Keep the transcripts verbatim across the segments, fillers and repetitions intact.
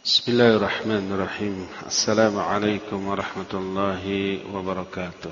Bismillahirrahmanirrahim. Assalamualaikum warahmatullahi wabarakatuh.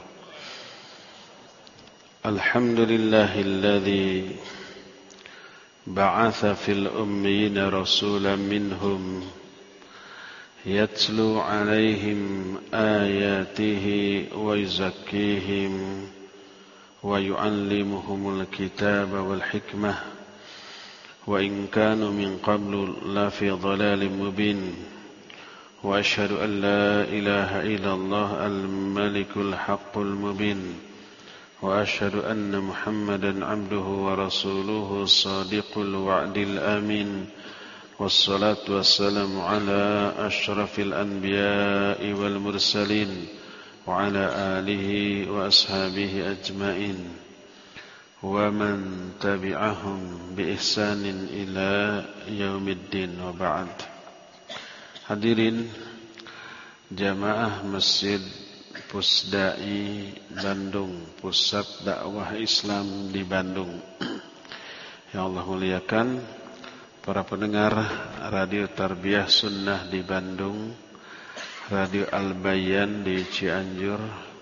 Alhamdulillahilladzi ba'atha fil ummiyina rasulan minhum yatlu 'alaihim ayatihi wa yuzakkihim wa yu'allimuhumul kitaba wal hikmah wa in kanu min qablu la fi dhalalin mubin wa asyhadu an la ilaha illallah al-malikul haqqul mubin wa asyhadu anna muhammadan abduhu wa rasuluhu sadiqul wa'dil amin wassalatu wassalamu ala asyrafil anbiya'i wal mursalin wa ala alihi wa ashabihi ajmain wa man tabi'ahum bi ihsanin ila yaumiddin wa ba'd. Hadirin jamaah Masjid Pusdai Bandung, Pusat Dakwah Islam di Bandung. Ya Allah muliakan para pendengar Radio Tarbiyah Sunnah di Bandung, Radio Al-Bayan di Cianjur,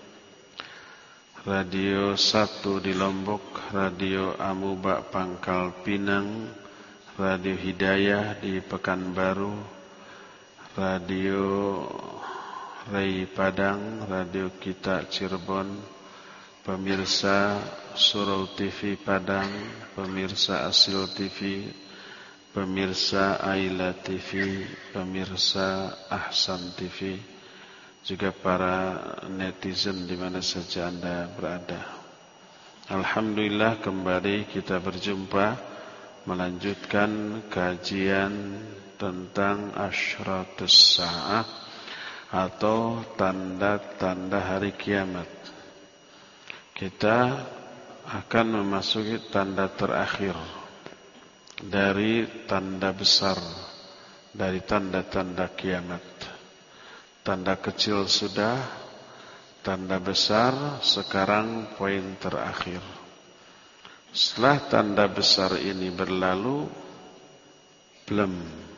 Radio satu di Lombok, Radio Amuba Pangkal Pinang, Radio Hidayah di Pekanbaru, Radio Rai Padang, Radio Kita Cirebon, pemirsa Surau T V Padang, pemirsa Asil T V, pemirsa Aila T V, pemirsa Ahsan T V, juga para netizen di mana saja Anda berada. Alhamdulillah kembali kita berjumpa melanjutkan kajian tentang asyratus sa'ah atau tanda-tanda hari kiamat. Kita akan memasuki tanda terakhir dari tanda besar dari tanda-tanda kiamat. Tanda kecil sudah, tanda besar, sekarang poin terakhir. Setelah tanda besar ini berlalu, belum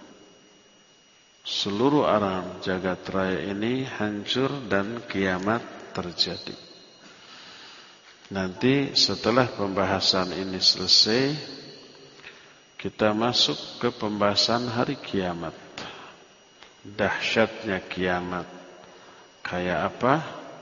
seluruh alam jagat raya ini hancur dan kiamat terjadi. Nanti setelah pembahasan ini selesai, kita masuk ke pembahasan hari kiamat. Dahsyatnya kiamat kayak apa?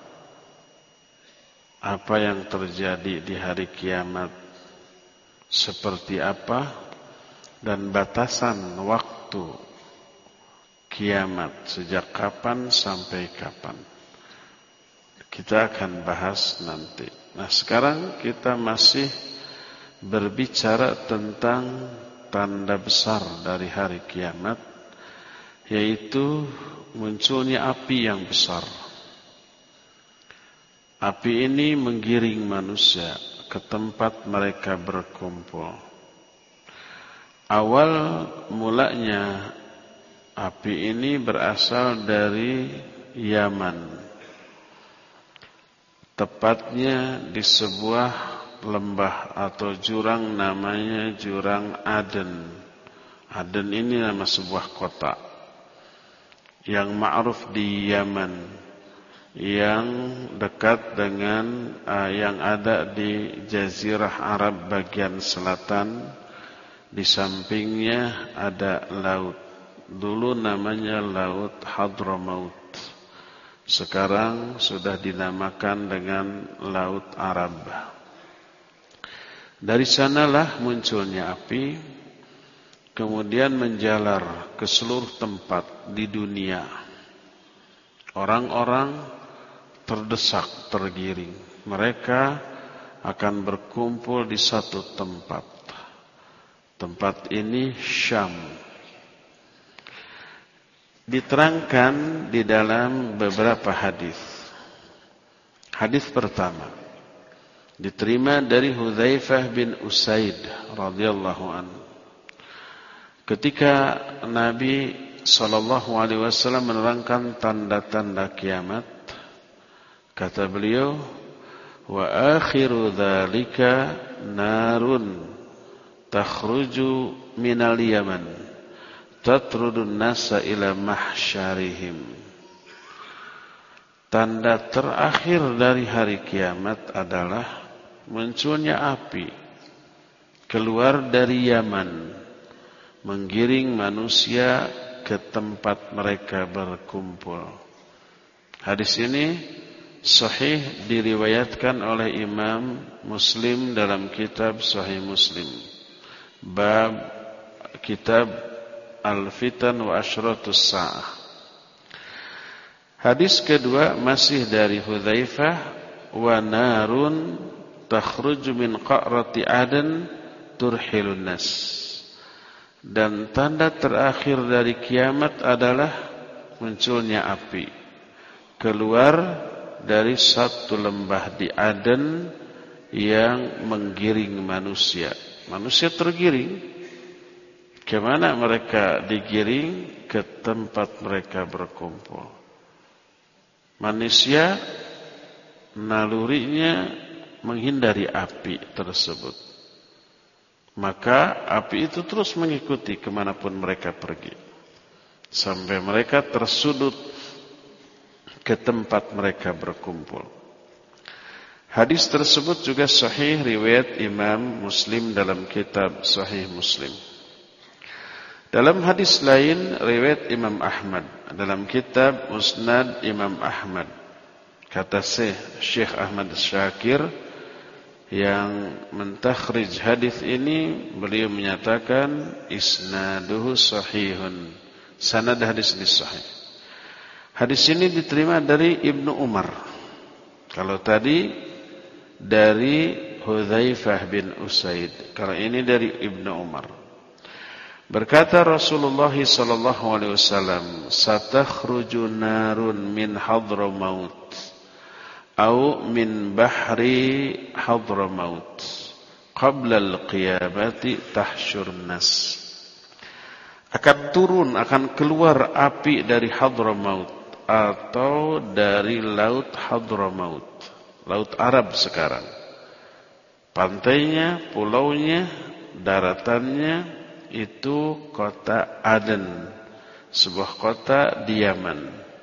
Apa yang terjadi di hari kiamat seperti apa? Dan batasan waktu kiamat sejak kapan sampai kapan? Kita akan bahas nanti. Nah, sekarang kita masih berbicara tentang tanda besar dari hari kiamat, yaitu munculnya api yang besar. Api ini menggiring manusia ke tempat mereka berkumpul. Awal mulanya api ini berasal dari Yaman, tepatnya di sebuah lembah atau jurang namanya Jurang Aden. Aden ini nama sebuah kota yang ma'ruf di Yaman, yang dekat dengan uh, yang ada di Jazirah Arab bagian selatan. Di sampingnya ada laut. Dulu namanya Laut Hadramaut. Sekarang sudah dinamakan dengan Laut Arab. Dari sanalah munculnya api, kemudian menjalar ke seluruh tempat di dunia. Orang-orang terdesak, tergiring. Mereka akan berkumpul di satu tempat. Tempat ini Syam. Diterangkan di dalam beberapa hadis. Hadis pertama diterima dari Hudzaifah bin Usaid radhiyallahu anhu. Ketika Nabi sallallahu alaihi wasallam menerangkan tanda-tanda kiamat, kata beliau, wa akhiru dzalika narun takhruju minal Yaman tatrudun nasa ila mahsyarihim. Tanda terakhir dari hari kiamat adalah munculnya api keluar dari Yaman, menggiring manusia ke tempat mereka berkumpul. Hadis ini sahih diriwayatkan oleh Imam Muslim dalam kitab Sahih Muslim. Bab kitab Al-Fitan wa Asyratus Sa'ah. Hadis kedua masih dari Hudzaifah, wa narun takhruju min qa'rati Aden turhilun nas. Dan tanda terakhir dari kiamat adalah munculnya api keluar dari satu lembah di Aden yang menggiring manusia. Manusia tergiring. Kemana mereka digiring? Ke tempat mereka berkumpul. Manusia nalurinya menghindari api tersebut. Maka api itu terus mengikuti kemanapun mereka pergi. Sampai mereka tersudut ke tempat mereka berkumpul. Hadis tersebut juga sahih riwayat Imam Muslim dalam kitab Sahih Muslim. Dalam hadis lain riwayat Imam Ahmad dalam kitab Musnad Imam Ahmad, kata Syekh Ahmad Syakir yang mentakhrij hadis ini, beliau menyatakan isnaduhu sahihun, sanad hadis ini sahih. Hadis ini diterima dari Ibnu Umar. Kalau tadi dari Hudzaifah bin Usaid, kalau ini dari Ibnu Umar. Berkata Rasulullah sallallahu alaihi wasallam, "Satakhruju narun min Hadramaut au min bahri Hadramaut qabla al-qiyamati tahsyurun nas." Akan turun, akan keluar api dari Hadramaut atau dari laut Hadramaut, laut Arab sekarang. Pantainya, pulaunya, daratannya itu kota Aden, sebuah kota di Yaman.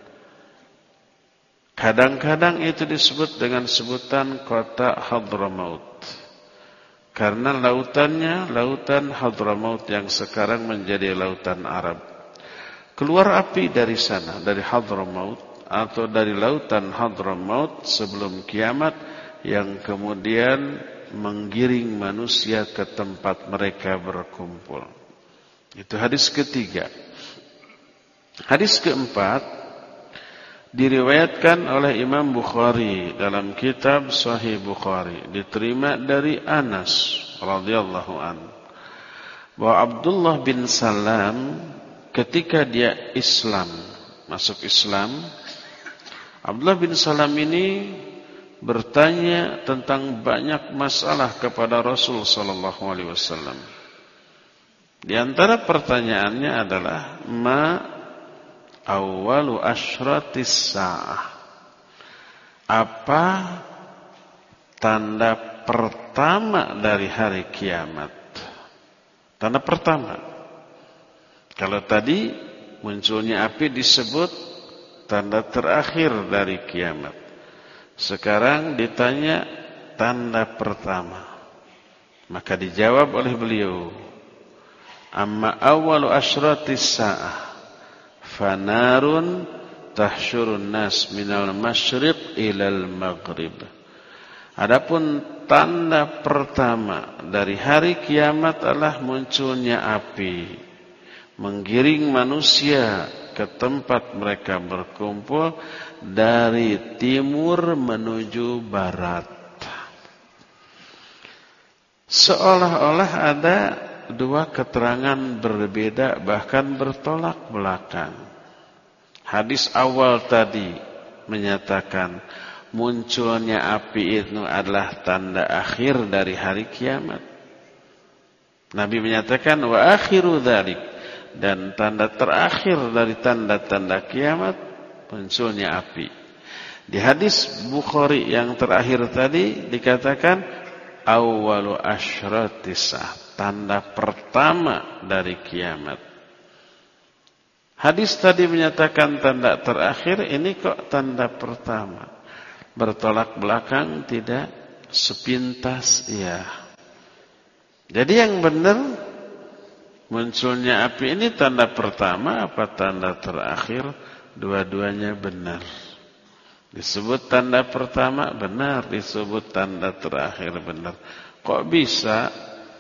Kadang-kadang itu disebut dengan sebutan kota Hadramaut, karena lautannya lautan Hadramaut yang sekarang menjadi lautan Arab. Keluar api dari sana, dari Hadramaut atau dari lautan Hadramaut sebelum kiamat, yang kemudian menggiring manusia ke tempat mereka berkumpul. Itu hadis ketiga. Hadis keempat diriwayatkan oleh Imam Bukhari dalam kitab Sahih Bukhari, diterima dari Anas radhiyallahu an, bahwa Abdullah bin Salam ketika dia Islam, masuk Islam, Abdullah bin Salam ini bertanya tentang banyak masalah kepada Rasul sallallahu alaihi wasallam. Di antara pertanyaannya adalah ma awwalu asyratis sa'ah. Apa tanda pertama dari hari kiamat? Tanda pertama. Kalau tadi munculnya api disebut tanda terakhir dari kiamat. Sekarang ditanya tanda pertama. Maka dijawab oleh beliau, amma awwalu asyratis sa'ah fanarun tahsyurun nas minal masyriq ilal maghrib. Adapun tanda pertama dari hari kiamat adalah munculnya api, menggiring manusia ke tempat mereka berkumpul dari timur menuju barat. Seolah-olah ada dua keterangan berbeda, bahkan bertolak belakang. Hadis awal tadi menyatakan munculnya api itu adalah tanda akhir dari hari kiamat. Nabi menyatakan wa akhiru dzalik, dan tanda terakhir dari tanda-tanda kiamat munculnya api. Di hadis Bukhari yang terakhir tadi dikatakan awwalu asyratis sa'ah, tanda pertama dari kiamat. Hadis tadi menyatakan tanda terakhir, ini kok tanda pertama. Bertolak belakang tidak, sepintas iya. Jadi yang benar, munculnya api ini tanda pertama apa tanda terakhir? Dua-duanya benar. Disebut tanda pertama benar, disebut tanda terakhir benar. Kok bisa?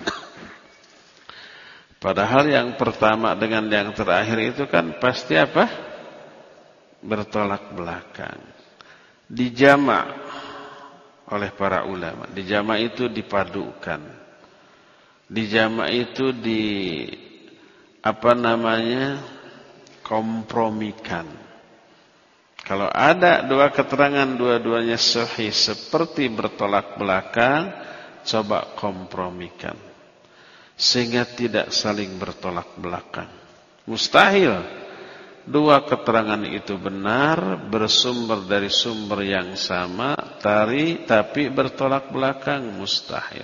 Padahal yang pertama dengan yang terakhir itu kan pasti apa? Bertolak belakang. Dijamak oleh para ulama. Dijamak itu dipadukan. Dijamak itu di apa namanya? Kompromikan. Kalau ada dua keterangan dua-duanya sahih seperti bertolak belakang, coba kompromikan. Sehingga tidak saling bertolak belakang. Mustahil dua keterangan itu benar, bersumber dari sumber yang sama, tari, tapi bertolak belakang, mustahil.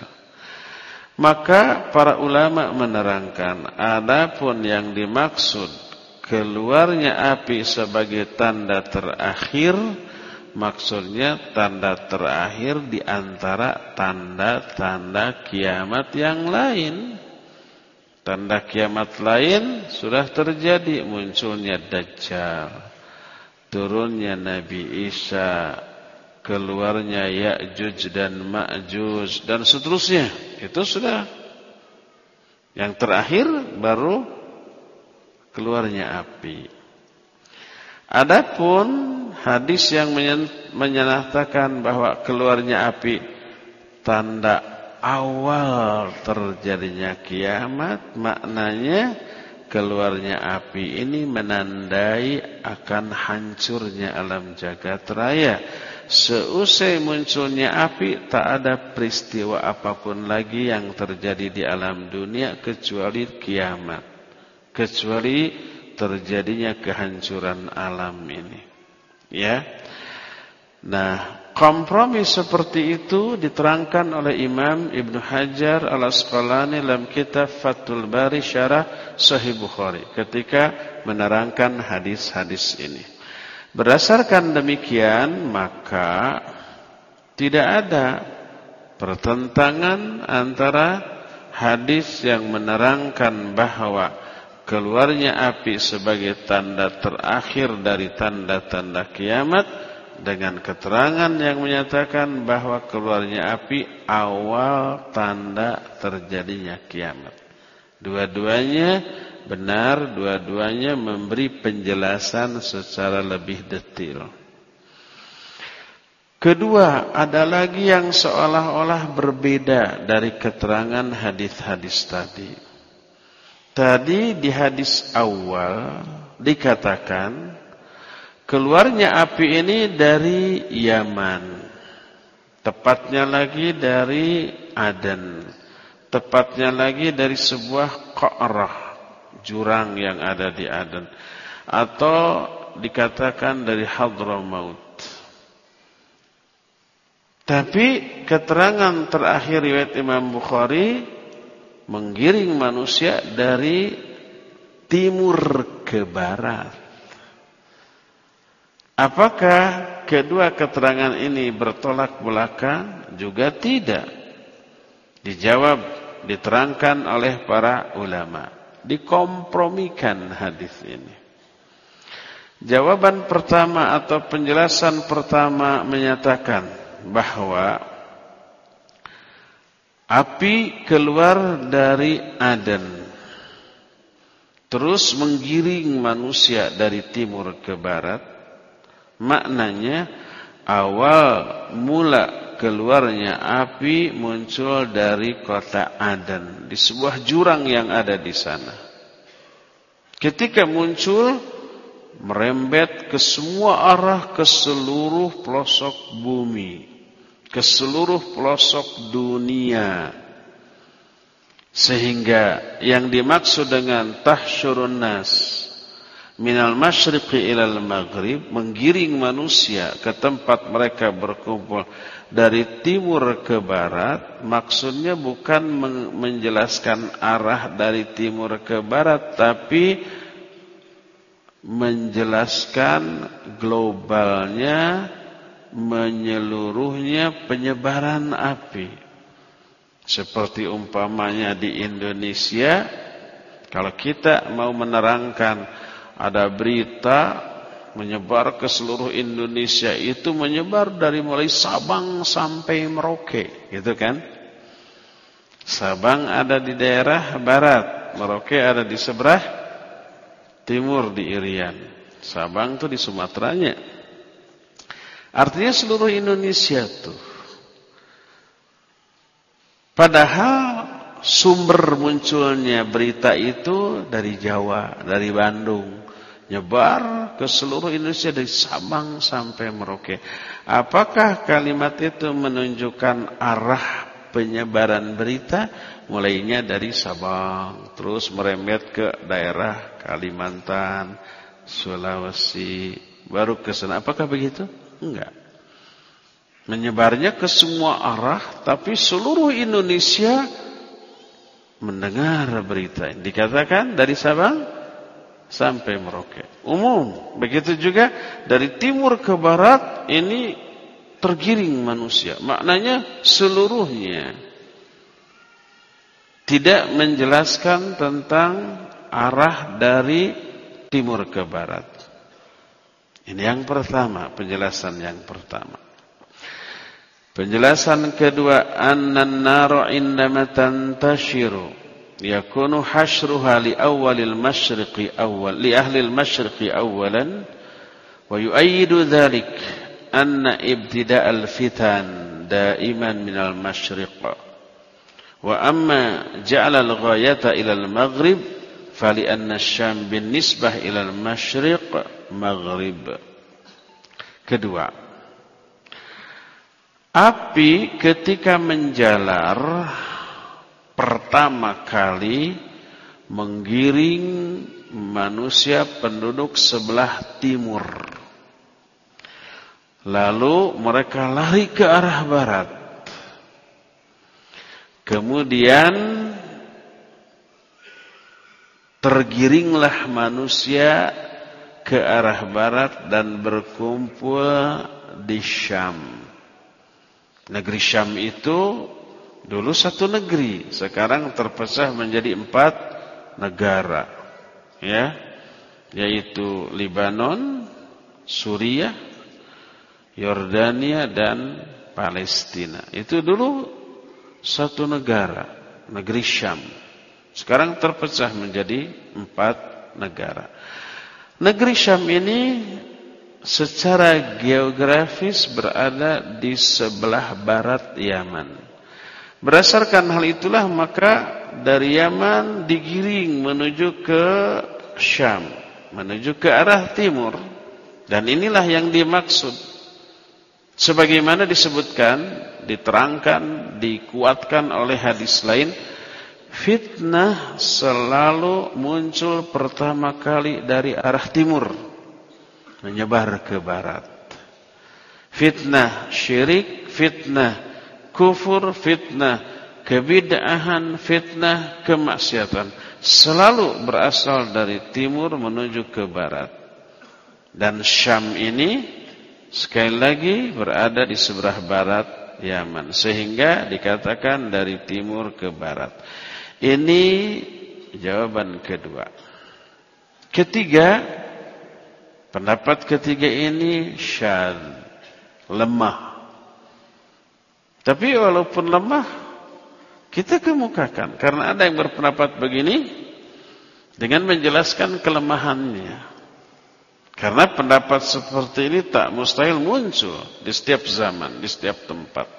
Maka para ulama menerangkan, adapun yang dimaksud keluarnya api sebagai tanda terakhir, maksudnya tanda terakhir di antara tanda-tanda kiamat yang lain. Tanda kiamat lain sudah terjadi, munculnya Dajjal, turunnya Nabi Isa, keluarnya Ya'juj dan Ma'juj, dan seterusnya. Itu sudah. Yang terakhir baru keluarnya api. Adapun hadis yang menyatakan bahwa keluarnya api tanda awal terjadinya kiamat, maknanya keluarnya api ini menandai akan hancurnya alam jagat raya. Seusai munculnya api, tak ada peristiwa apapun lagi yang terjadi di alam dunia kecuali kiamat, kecuali terjadinya kehancuran alam ini. Ya. Nah, kompromi seperti itu diterangkan oleh Imam Ibnu Hajar Al-Asqalani dalam kitab Fathul Bari Syarah Sahih Bukhari ketika menerangkan hadis-hadis ini. Berdasarkan demikian, maka tidak ada pertentangan antara hadis yang menerangkan bahwa keluarnya api sebagai tanda terakhir dari tanda-tanda kiamat dengan keterangan yang menyatakan bahwa keluarnya api awal tanda terjadinya kiamat. Dua-duanya benar, dua-duanya memberi penjelasan secara lebih detail. Kedua, ada lagi yang seolah-olah berbeda dari keterangan hadis-hadis tadi. Tadi di hadis awal dikatakan keluarnya api ini dari Yaman, tepatnya lagi dari Aden, tepatnya lagi dari sebuah qa'rah, jurang yang ada di Aden, atau dikatakan dari Hadramaut. Tapi keterangan terakhir riwayat Imam Bukhari menggiring manusia dari timur ke barat. Apakah kedua keterangan ini bertolak belakang? Juga tidak. Dijawab, diterangkan oleh para ulama. Dikompromikan hadis ini. Jawaban pertama atau penjelasan pertama menyatakan bahwa api keluar dari Aden, terus menggiring manusia dari timur ke barat. Maknanya awal mula keluarnya api muncul dari kota Aden, di sebuah jurang yang ada di sana. Ketika muncul, merembet ke semua arah, ke seluruh pelosok bumi, ke seluruh pelosok dunia. Sehingga yang dimaksud dengan tahsyurun nas minal masyriqi ilal maghrib, menggiring manusia ke tempat mereka berkumpul dari timur ke barat, maksudnya bukan menjelaskan arah dari timur ke barat, tapi menjelaskan globalnya, menyeluruhnya penyebaran api. Seperti umpamanya di Indonesia, kalau kita mau menerangkan ada berita menyebar ke seluruh Indonesia, itu menyebar dari mulai Sabang sampai Merauke, gitu kan? Sabang ada di daerah barat, Merauke ada di sebelah timur di Irian. Sabang itu di Sumateranya. Artinya seluruh Indonesia tuh. Padahal sumber munculnya berita itu dari Jawa, dari Bandung, nyebar ke seluruh Indonesia dari Sabang sampai Merauke. Apakah kalimat itu menunjukkan arah penyebaran berita? Mulainya dari Sabang, terus merembet ke daerah Kalimantan, Sulawesi, baru ke sana. Apakah begitu? Enggak. Menyebarnya ke semua arah, tapi seluruh Indonesia mendengar berita. Dikatakan dari Sabang sampai Merauke. Umum. Begitu juga dari timur ke barat, ini tergiring manusia. Maknanya seluruhnya. Tidak menjelaskan tentang arah dari timur ke barat. Ini yang pertama, penjelasan yang pertama. Penjelasan kedua, annan naru indama tantashiru yakunu hashruha li awwalil masyriqi awwal li ahli al masyriqi awwalan wa yu'ayyidu dhalik anna ibtida' al fitan daiman min al masyriq wa amma ja'ala al ghayata ila al maghrib fali anna syam bin nisbah ila al masyriq maghrib. Kedua, api ketika menjalar pertama kali menggiring manusia penduduk sebelah timur. Lalu mereka lari ke arah barat. Kemudian tergiringlah manusia ke arah barat dan berkumpul di Syam. Negeri Syam itu dulu satu negeri, sekarang terpecah menjadi empat negara, ya, yaitu Lebanon, Suriah, Yordania dan Palestina. Itu dulu satu negara, negeri Syam. Sekarang terpecah menjadi empat negara. Negeri Syam ini secara geografis berada di sebelah barat Yaman. Berdasarkan hal itulah maka dari Yaman digiring menuju ke Syam, menuju ke arah timur. Dan inilah yang dimaksud. Sebagaimana disebutkan, diterangkan, dikuatkan oleh hadis lain, fitnah selalu muncul pertama kali dari arah timur, menyebar ke barat. Fitnah syirik, fitnah kufur, fitnah kebid'ahan, fitnah kemaksiatan selalu berasal dari timur menuju ke barat. Dan Syam ini sekali lagi berada di sebelah barat Yaman, sehingga dikatakan dari timur ke barat. Ini jawaban kedua. Ketiga, pendapat ketiga ini syadz, lemah. Tapi walaupun lemah, kita kemukakan. Karena ada yang berpendapat begini dengan menjelaskan kelemahannya. Karena pendapat seperti ini tak mustahil muncul di setiap zaman, di setiap tempat.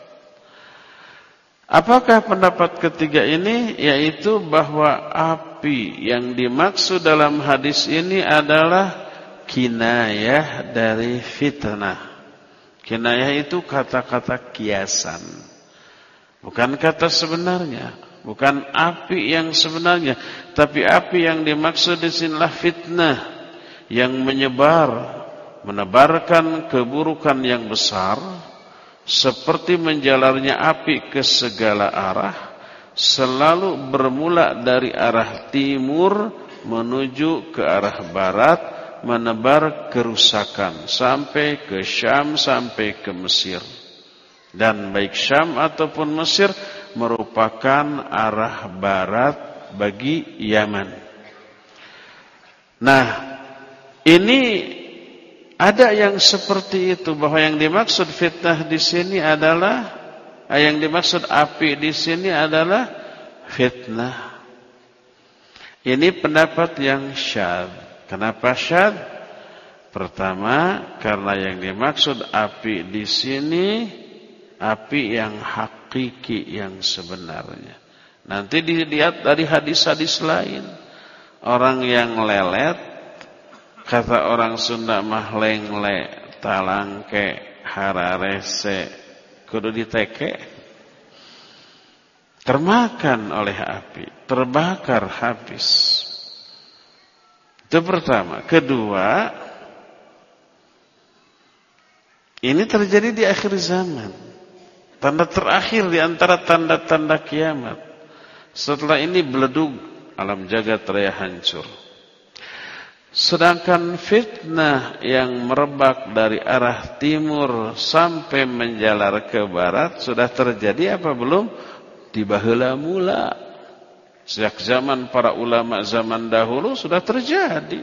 Apakah pendapat ketiga ini? Yaitu bahwa api yang dimaksud dalam hadis ini adalah kinayah dari fitnah. Kinayah itu kata-kata kiasan, bukan kata sebenarnya, bukan api yang sebenarnya, tapi api yang dimaksud di sinilah fitnah yang menyebar, menebarkan keburukan yang besar, seperti menjalarnya api ke segala arah, selalu bermula dari arah timur menuju ke arah barat, menebar kerusakan sampai ke Syam, sampai ke Mesir. Dan baik Syam ataupun Mesir merupakan arah barat bagi Yaman. Nah, ini ada yang seperti itu, bahwa yang dimaksud fitnah di sini adalah, yang dimaksud api di sini adalah fitnah. Ini pendapat yang syadz. Kenapa syadz? Pertama, karena yang dimaksud api di sini api yang hakiki, yang sebenarnya. Nanti dilihat dari hadis-hadis lain. Orang yang lelet, kata orang Sunda mah lengle, talangke, hararese, kudu diteke, termakan oleh api, terbakar habis. Itu pertama. Kedua, ini terjadi di akhir zaman. Tanda terakhir di antara tanda-tanda kiamat. Setelah ini beledug, alam jagat raya hancur. Sedangkan fitnah yang merebak dari arah timur sampai menjalar ke barat sudah terjadi apa belum? Di baheula mula. Sejak zaman para ulama zaman dahulu sudah terjadi.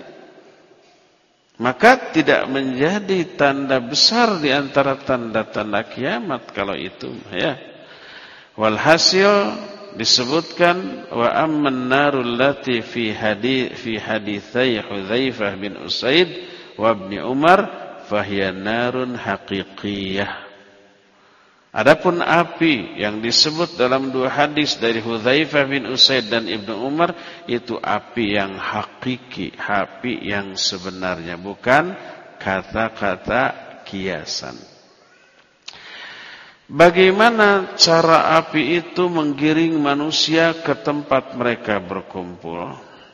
Maka tidak menjadi tanda besar di antara tanda-tanda kiamat kalau itu, ya. Walhasil disebutkan wa amman narul lati fi hadits fi haditsai Hudzaifah bin Usaid wa Ibnu Umar fahiya narun haqiqiyah. Adapun api yang disebut dalam dua hadis dari Hudzaifah bin Usaid dan Ibnu Umar itu api yang hakiki, api yang sebenarnya, bukan kata-kata kiasan. Bagaimana cara api itu menggiring manusia ke tempat mereka berkumpul?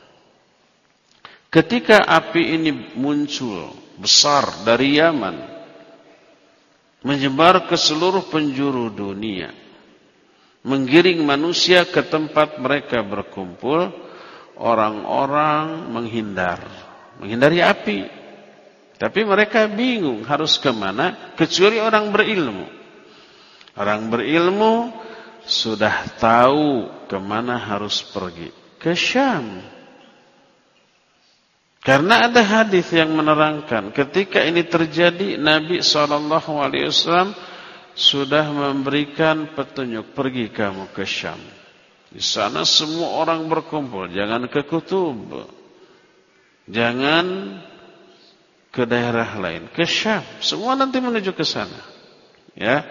Ketika api ini muncul besar dari Yaman, menyebar ke seluruh penjuru dunia, menggiring manusia ke tempat mereka berkumpul, orang-orang menghindar, menghindari api. Tapi mereka bingung harus kemana, kecuali orang berilmu. Orang berilmu sudah tahu kemana harus pergi, ke Syam. Karena ada hadis yang menerangkan ketika ini terjadi Nabi shallallahu alaihi wasallam sudah memberikan petunjuk, pergi kamu ke Syam. Di sana semua orang berkumpul, jangan ke Kutub, jangan ke daerah lain, ke Syam. Semua nanti menuju ke sana. Ya.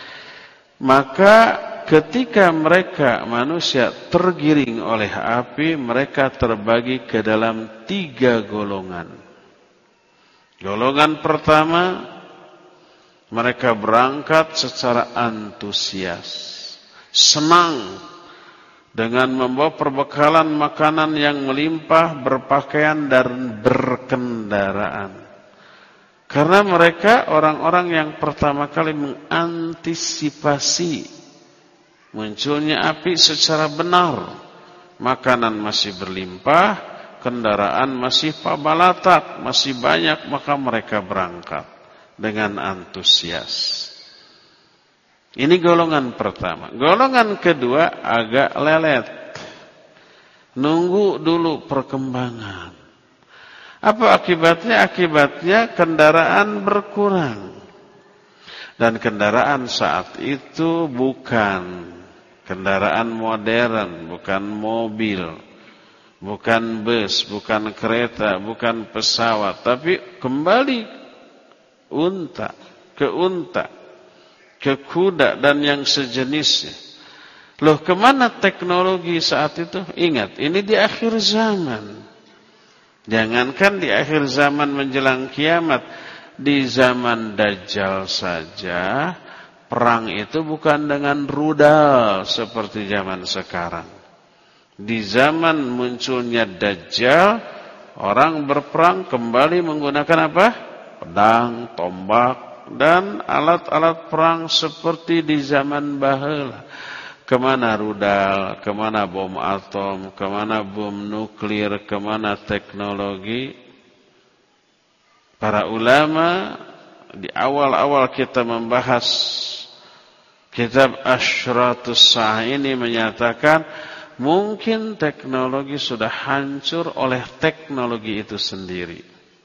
Maka ketika mereka manusia tergiring oleh api, mereka terbagi ke dalam tiga golongan. Golongan pertama, mereka berangkat secara antusias, senang dengan membawa perbekalan makanan yang melimpah, berpakaian dan berkendaraan. Karena mereka orang-orang yang pertama kali mengantisipasi munculnya api secara benar. Makanan masih berlimpah, kendaraan masih pabalatak, masih banyak, maka mereka berangkat dengan antusias. Ini golongan pertama. Golongan kedua agak lelet, nunggu dulu perkembangan. Apa akibatnya? Akibatnya kendaraan berkurang. Dan kendaraan saat itu bukan kendaraan modern, bukan mobil, bukan bus, bukan kereta, bukan pesawat, tapi kembali unta, ke unta, ke kuda dan yang sejenisnya. Loh, kemana teknologi saat itu? Ingat, ini di akhir zaman. Jangankan di akhir zaman menjelang kiamat, di zaman Dajjal saja perang itu bukan dengan rudal seperti zaman sekarang. Di zaman munculnya Dajjal, orang berperang kembali menggunakan apa? Pedang, tombak, dan alat-alat perang seperti di zaman baheula. Kemana rudal, kemana bom atom, kemana bom nuklir, kemana teknologi? Para ulama di awal-awal kita membahas kitab Asyratus Sa'ah ini menyatakan mungkin teknologi sudah hancur oleh teknologi itu sendiri.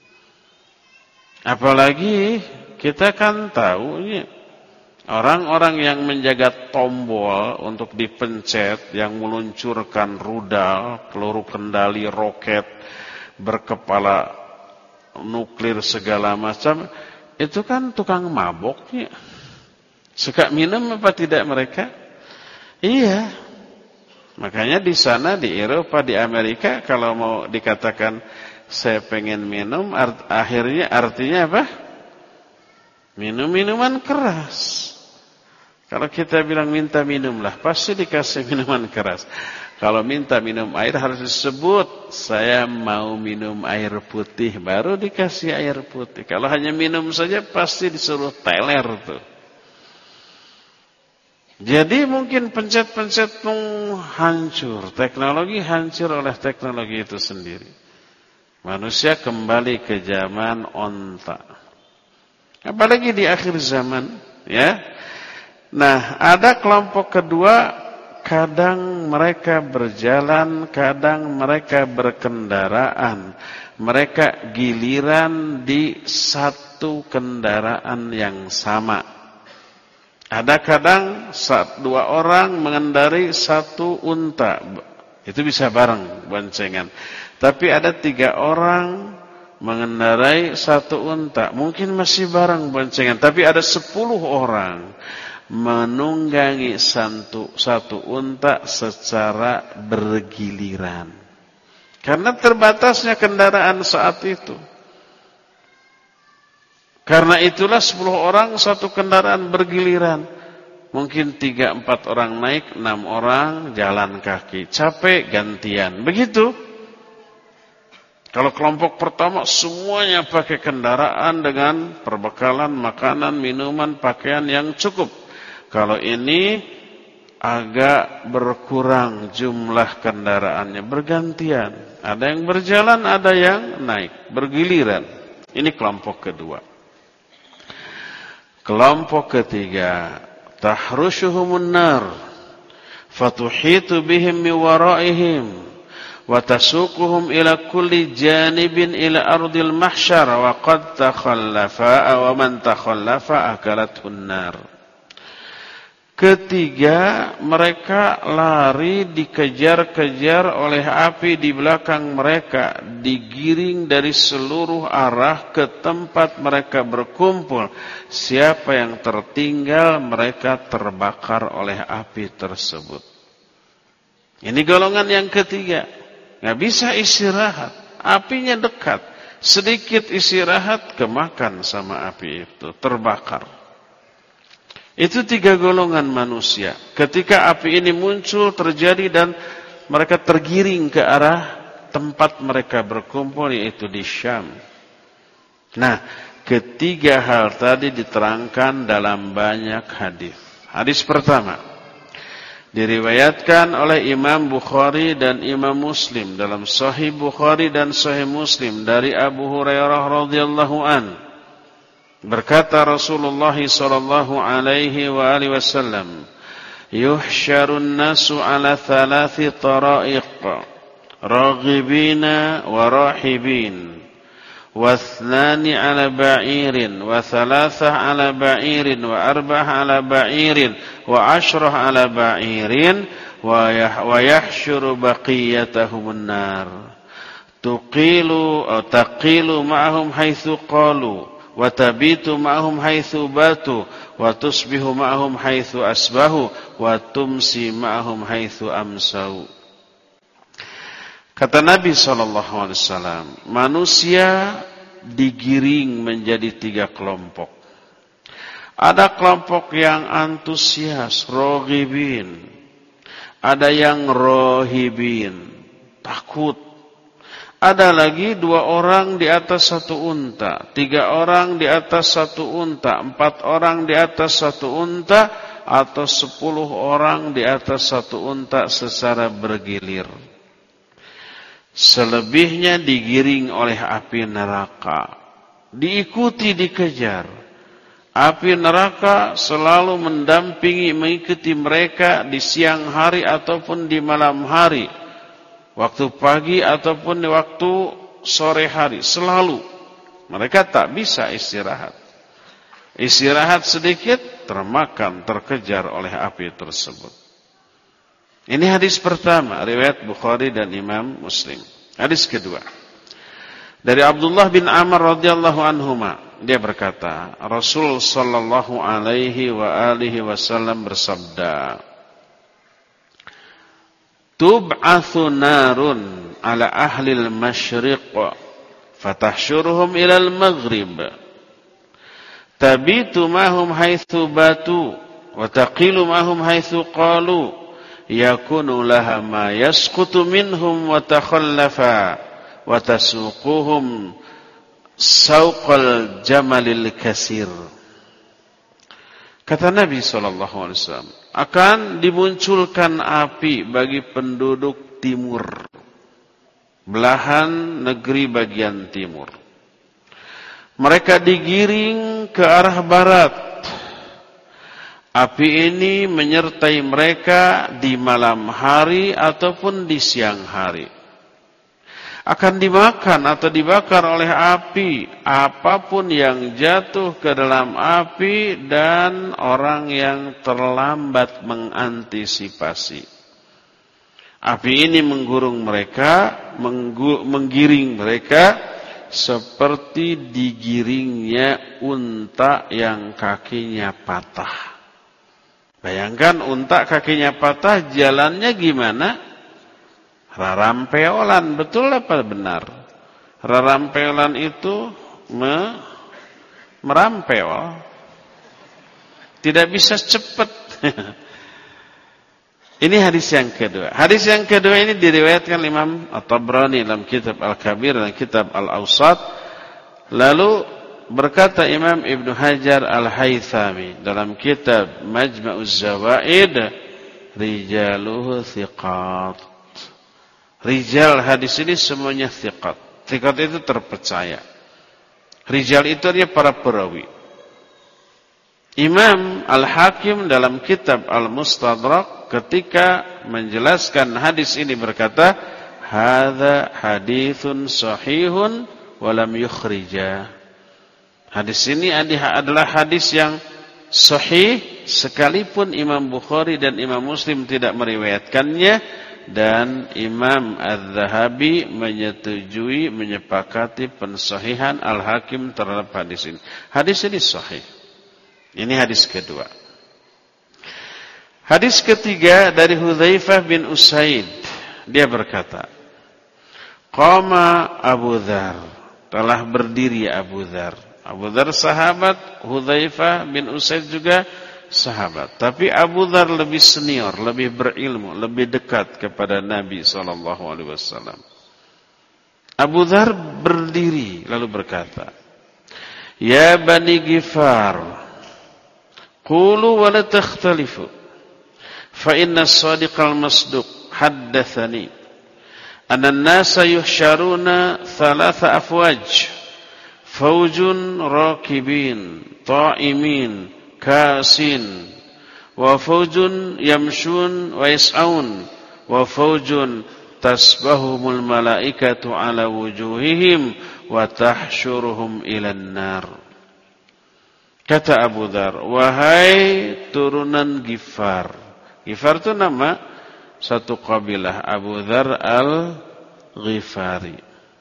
Apalagi kita kan tahu ya, orang-orang yang menjaga tombol untuk dipencet, yang meluncurkan rudal, peluru kendali, roket, berkepala nuklir segala macam, itu kan tukang maboknya. Suka minum apa tidak mereka? Iya. Makanya di sana, di Eropa, di Amerika, kalau mau dikatakan saya pengen minum, art, akhirnya artinya apa? Minum minuman keras. Kalau kita bilang minta minumlah, pasti dikasih minuman keras. Kalau minta minum air harus disebut, saya mau minum air putih, baru dikasih air putih. Kalau hanya minum saja pasti disuruh teler tuh. Jadi mungkin pencet-pencet hancur, teknologi hancur oleh teknologi itu sendiri. Manusia kembali ke zaman onta. Apalagi di akhir zaman, ya. Nah, ada kelompok kedua, kadang mereka berjalan, kadang mereka berkendaraan. Mereka giliran di satu kendaraan yang sama. Ada kadang dua orang mengendari satu unta. Itu bisa bareng boncengan. Tapi ada tiga orang mengendarai satu unta. Mungkin masih bareng boncengan. Tapi ada sepuluh orang menunggangi satu, satu unta secara bergiliran. Karena terbatasnya kendaraan saat itu. Karena itulah sepuluh orang satu kendaraan bergiliran. Mungkin tiga empat orang naik, enam orang jalan kaki. Capek gantian. Begitu. Kalau kelompok pertama semuanya pakai kendaraan dengan perbekalan, makanan, minuman, pakaian yang cukup. Kalau ini agak berkurang jumlah kendaraannya, bergantian. Ada yang berjalan, ada yang naik, bergiliran. Ini kelompok kedua. Kelompok ketiga, tahrushuhumun nar, fatuhitu bihim mi waraihim, wa tasuquhum ila kulli janibin ila ardil mahsyar, wa qad takhallafa wa man takhallafa akalathun nar. Ketiga, mereka lari dikejar-kejar oleh api di belakang mereka, digiring dari seluruh arah ke tempat mereka berkumpul. Siapa yang tertinggal, mereka terbakar oleh api tersebut. Ini golongan yang ketiga. Nggak bisa istirahat, apinya dekat. Sedikit istirahat, kemakan sama api itu, terbakar. Itu tiga golongan manusia. Ketika api ini muncul, terjadi dan mereka tergiring ke arah tempat mereka berkumpul, yaitu di Syam. Nah, ketiga hal tadi diterangkan dalam banyak hadis. Hadis pertama diriwayatkan oleh Imam Bukhari dan Imam Muslim dalam Sahih Bukhari dan Sahih Muslim dari Abu Hurairah radhiyallahu an. Berkata Rasulullah sallallahu alaihi wa alihi wasallam, "Yuhsyarun nasu ala thalathi tara'iq, raghibina wa rahibin, wa thnani ala ba'irin, wa thalathah ala ba'irin, wa arba'ah ala ba'irin, wa ashrah ala ba'irin, wa yahsyuru baqiyatahumun nar. Tuqilu atau taqilu ma'ahum haitsu qalu, wa tabitu ma'hum haitsu batu, wa tusbihu ma'hum haitsu asbahu, wa tumsi ma'hum haitsu amsau." Kata Nabi sallallahu alaihi wasallam, manusia digiring menjadi tiga kelompok. Ada kelompok yang antusias, roghibin. Ada yang rohibin, takut. Ada lagi dua orang di atas satu unta, tiga orang di atas satu unta, empat orang di atas satu unta, atau sepuluh orang di atas satu unta secara bergilir. Selebihnya digiring oleh api neraka. diikuti, dikejar. Api neraka selalu mendampingi, mengikuti mereka di siang hari ataupun di malam hari, waktu pagi ataupun di waktu sore hari, selalu. Mereka tak bisa istirahat. Istirahat sedikit, termakan, terkejar oleh api tersebut. Ini hadis pertama, riwayat Bukhari dan Imam Muslim. Hadis kedua, dari Abdullah bin Amr radhiyallahu anhuma, dia berkata, Rasul sallallahu alaihi wa alihi wasallam bersabda, "Tub'atsu narun ala ahli al-masyriq, fatahsyuruhum ila al-maghrib. Tabitu mahum haitsu batu, wa taqilu mahum haitsu qalu, yakunu laha ma yasqutu minhum wa takhallafa, wa tasuquhum sauqal jamalil kasir." Kata Nabi sallallahu alaihi wasallam, akan dimunculkan api bagi penduduk timur, belahan negeri bagian timur. Mereka digiring ke arah barat. Api ini menyertai mereka di malam hari ataupun di siang hari. Akan dimakan atau dibakar oleh api apapun yang jatuh ke dalam api dan orang yang terlambat mengantisipasi. Api ini menggurung mereka, menggu, menggiring mereka seperti digiringnya unta yang kakinya patah. Bayangkan unta kakinya patah, jalannya gimana? Rarampeolan, betul apa benar? Rarampeolan itu me, merampeol, tidak bisa cepat. Ini hadis yang kedua. Hadis yang kedua ini diriwayatkan Imam At-Tabrani dalam kitab Al-Kabir dan kitab Al-Awsat. Lalu berkata Imam Ibnu Hajar Al-Haythami dalam kitab Majma'uz Zawaid, rijaluhu thiqat. Rijal hadis ini semuanya thiqat. Thiqat itu terpercaya. Rijal itu adalah para perawi. Imam Al-Hakim dalam kitab Al-Mustadrak ketika menjelaskan hadis ini berkata, hadza haditsun sahihun wa lam yukhrija. Hadis ini adalah hadis yang sahih sekalipun Imam Bukhari dan Imam Muslim tidak meriwayatkannya, dan Imam Az-Zahabi menyetujui, menyepakati pensahihan Al-Hakim terhadap hadis ini. Hadis ini sahih. Ini hadis kedua. Hadis ketiga dari Hudzaifah bin Usaid. Dia berkata, Qama Abu Dzar, telah berdiri Abu Dzar. Abu Dzar sahabat, Hudzaifah bin Usaid juga sahabat. Tapi Abu Dzar lebih senior, lebih berilmu, lebih dekat kepada Nabi sallallahu alaihi wasallam. Abu Dzar berdiri lalu berkata, Ya Bani Ghifar, qulu wa la takhtalifu, fa inna as-sadiqal masduq haddathani anna an-nasa yuhsyaruna thalatha afwaj, fawjun rakibin ta'imin kasin, wa fawjun yamshun wa yas'aun, wa fawjun tasbahumul malaikatu ala wujuhihim wa tahsyuruhum ilan nar. Kata Abu Dzar, wahai turunan Ghifar. Ghifar itu nama satu kabilah, Abu Dzar al-Ghifari.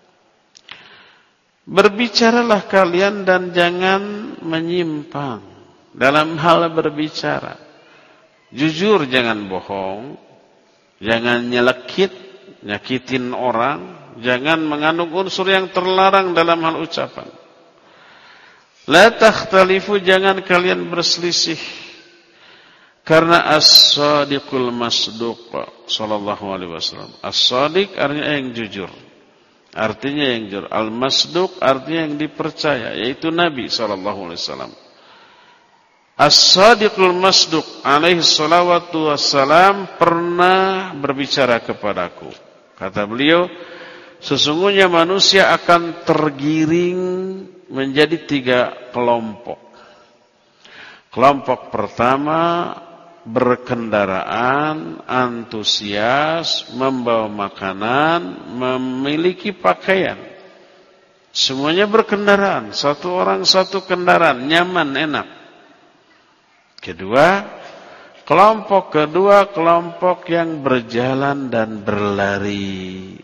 Berbicaralah kalian dan jangan menyimpang dalam hal berbicara. Jujur, jangan bohong, jangan nyelekit, nyakitin orang, jangan mengandung unsur yang terlarang dalam hal ucapan. La takhtalifu, jangan kalian berselisih. Karena as-sadiqul masduq sallallahu alaihi wasallam. As-sadiq artinya yang jujur. Artinya yang jujur. Al-masduq artinya yang dipercaya, yaitu Nabi sallallahu alaihi wasallam. As-sadiqul masduq alaihi salawatu wassalam pernah berbicara kepadaku. Kata beliau, sesungguhnya manusia akan tergiring menjadi tiga kelompok. Kelompok pertama berkendaraan, antusias, membawa makanan, memiliki pakaian. Semuanya berkendaraan, satu orang satu kendaraan, nyaman, enak. Kedua, kelompok kedua, kelompok yang berjalan dan berlari.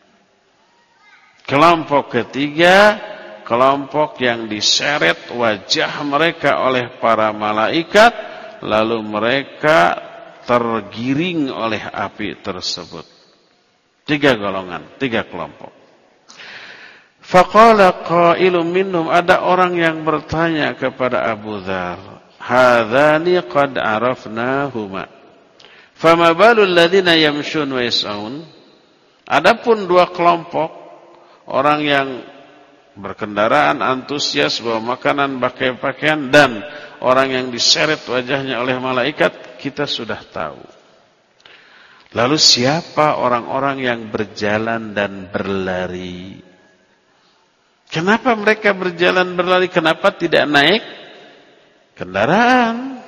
Kelompok ketiga, kelompok yang diseret wajah mereka oleh para malaikat, lalu mereka tergiring oleh api tersebut. Tiga golongan, tiga kelompok. Faqala qailun minhum, ada orang yang bertanya kepada Abu Dzar, hadzani qad arafnahuma fama balul ladzina yamshun wa yas'un. Adapun dua kelompok, orang yang berkendaraan, antusias, bawa makanan, pakai pakaian, dan orang yang diseret wajahnya oleh malaikat, kita sudah tahu. Lalu siapa orang-orang yang berjalan dan berlari? Kenapa mereka berjalan berlari? Kenapa tidak naik kendaraan?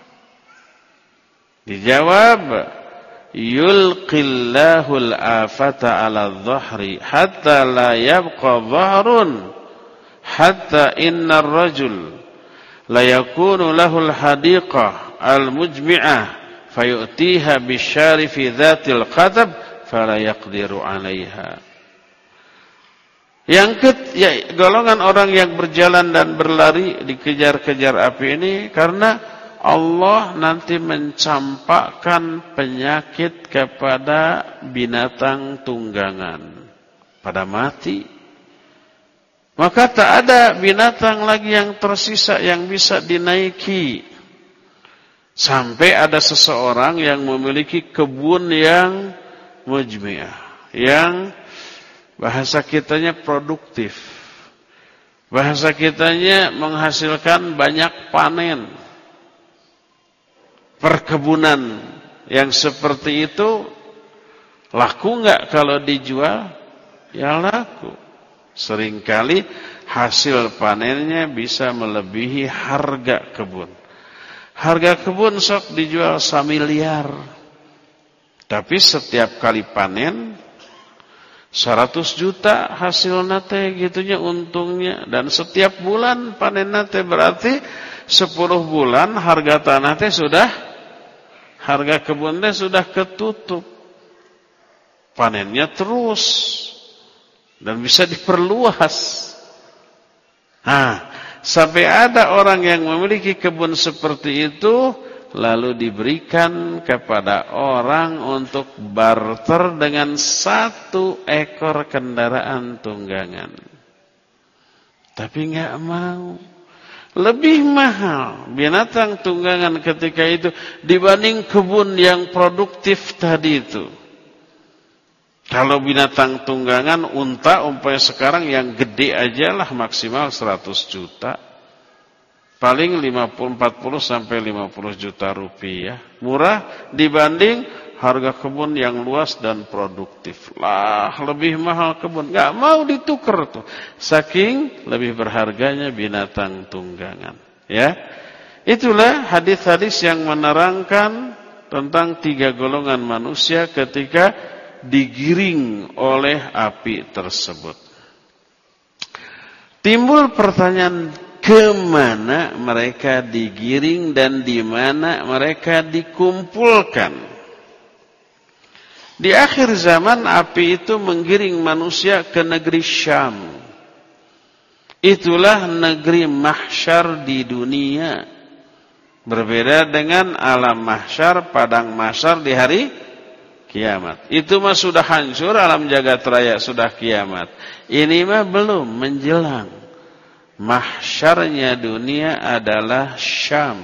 Dijawab, yulqillahul afata ala dhahri hatta la yabqa dhahrun hatta innar rajul la yakunu lahul hadiqah al-mujmi'ah fayu'tiha bisyarifi dhatil qatab fala yaqdiru 'alaiha. Yang ket, ya, golongan orang yang berjalan dan berlari dikejar-kejar api ini karena Allah nanti mencampakkan penyakit kepada binatang tunggangan pada mati. Maka tak ada binatang lagi yang tersisa yang bisa dinaiki. Sampai ada seseorang yang memiliki kebun yang mujmi'ah, yang bahasa kitanya produktif. Bahasa kitanya menghasilkan banyak panen. Perkebunan yang seperti itu laku enggak kalau dijual? Ya laku. Seringkali hasil panennya bisa melebihi harga kebun. Harga kebun sok dijual samiliar. Tapi setiap kali panen seratus juta hasil nate gitunya untungnya, dan setiap bulan panen nate berarti sepuluh bulan harga tanah teh sudah, harga kebun teh sudah ketutup. Panennya terus dan bisa diperluas. Nah, sampai ada orang yang memiliki kebun seperti itu lalu diberikan kepada orang untuk barter dengan satu ekor kendaraan tunggangan. Tapi enggak mau. Lebih mahal binatang tunggangan ketika itu dibanding kebun yang produktif tadi itu. Kalau binatang tunggangan, unta umpamanya sekarang yang gede aja lah maksimal seratus juta. Paling lima puluh, empat puluh sampai lima puluh juta rupiah. Murah dibanding harga kebun yang luas dan produktif. Lah, lebih mahal kebun. Gak mau ditukar tuh. Saking lebih berharganya binatang tunggangan. Ya, itulah hadis-hadis yang menerangkan tentang tiga golongan manusia ketika digiring oleh api tersebut. Timbul pertanyaan, kemana mereka digiring dan di mana mereka dikumpulkan? Di akhir zaman api itu menggiring manusia ke negeri Syam. Itulah negeri mahsyar di dunia. Berbeda dengan alam mahsyar, padang mahsyar di hari kiamat. Itu mah sudah hancur, alam jagat raya sudah kiamat. Ini mah belum, menjelang. Mahsyarnya dunia adalah Syam.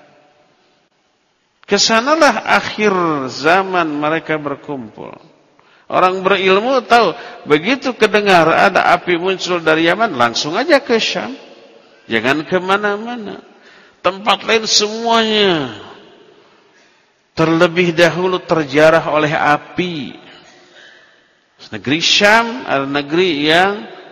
Kesanalah akhir zaman mereka berkumpul. Orang berilmu tahu, begitu kedengar ada api muncul dari Yaman, langsung aja ke Syam. Jangan kemana-mana. Tempat lain semuanya terlebih dahulu terjarah oleh api. Negeri Syam adalah negeri yang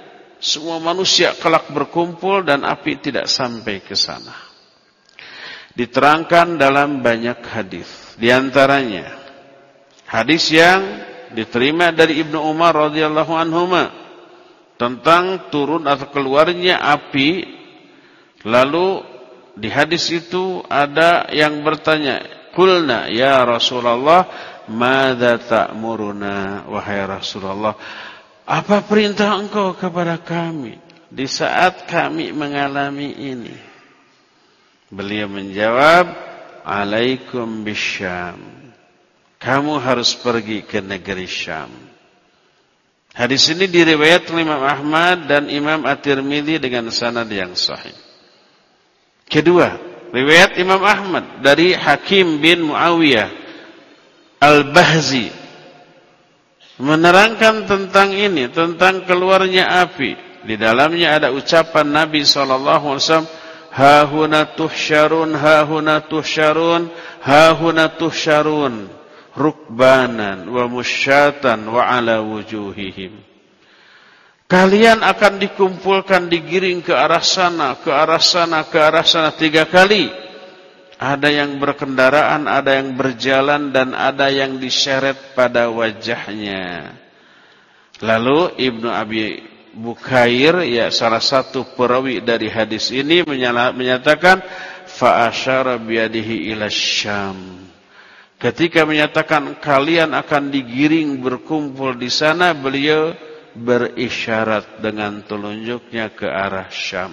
Semua manusia kelak berkumpul dan api tidak sampai ke sana. Diterangkan dalam banyak hadis. Di antaranya hadis yang diterima dari Ibnu Umar radhiyallahu anhuma tentang turun atau keluarnya api. Lalu di hadis itu ada yang bertanya, "Qulna ya Rasulullah, madza ta'muruna?" Wahai Rasulullah, apa perintah engkau kepada kami di saat kami mengalami ini? Beliau menjawab, "Alaikum bisyam." Kamu harus pergi ke negeri Syam. Hadis ini diriwayatkan Imam Ahmad dan Imam At-Tirmidzi dengan sanad yang sahih. Kedua, riwayat Imam Ahmad dari Hakim bin Muawiyah Al-Bahzi menerangkan tentang ini, tentang keluarnya api. Di dalamnya ada ucapan Nabi sallallahu alaihi wasallam, "Ha huna tuhsyarun, ha huna tuhsyarun, ha huna tuhsyarun, rukbanan wa musyatan wa ala wujuhihim." Kalian akan dikumpulkan, digiring ke arah sana, ke arah sana, ke arah sana tiga kali. Ada yang berkendaraan, ada yang berjalan, dan ada yang diseret pada wajahnya. Lalu Ibnu Abi Bukair, ya salah satu perawi dari hadis ini, menyatakan fa asyara biyadihi ila Syam. Ketika menyatakan kalian akan digiring berkumpul di sana, beliau berisyarat dengan telunjuknya ke arah Syam.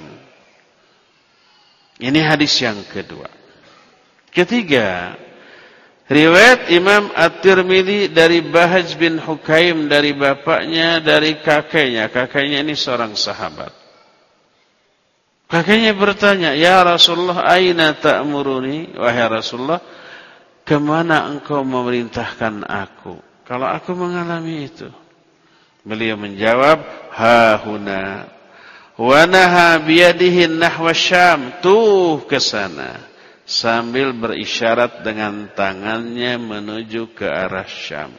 Ini hadis yang kedua. Ketiga, riwayat Imam At-Tirmidzi dari Bahaj bin Hukaim dari bapaknya, dari kakeknya. Kakeknya ini seorang sahabat. Kakeknya bertanya, "Ya Rasulullah, aina ta'muruni?" Wahai Rasulullah, kemana engkau memerintahkan aku kalau aku mengalami itu? Beliau menjawab, "Ha huna." Wa naha biyadihi nahwa Syam, tuh ke sana, sambil berisyarat dengan tangannya menuju ke arah Syam.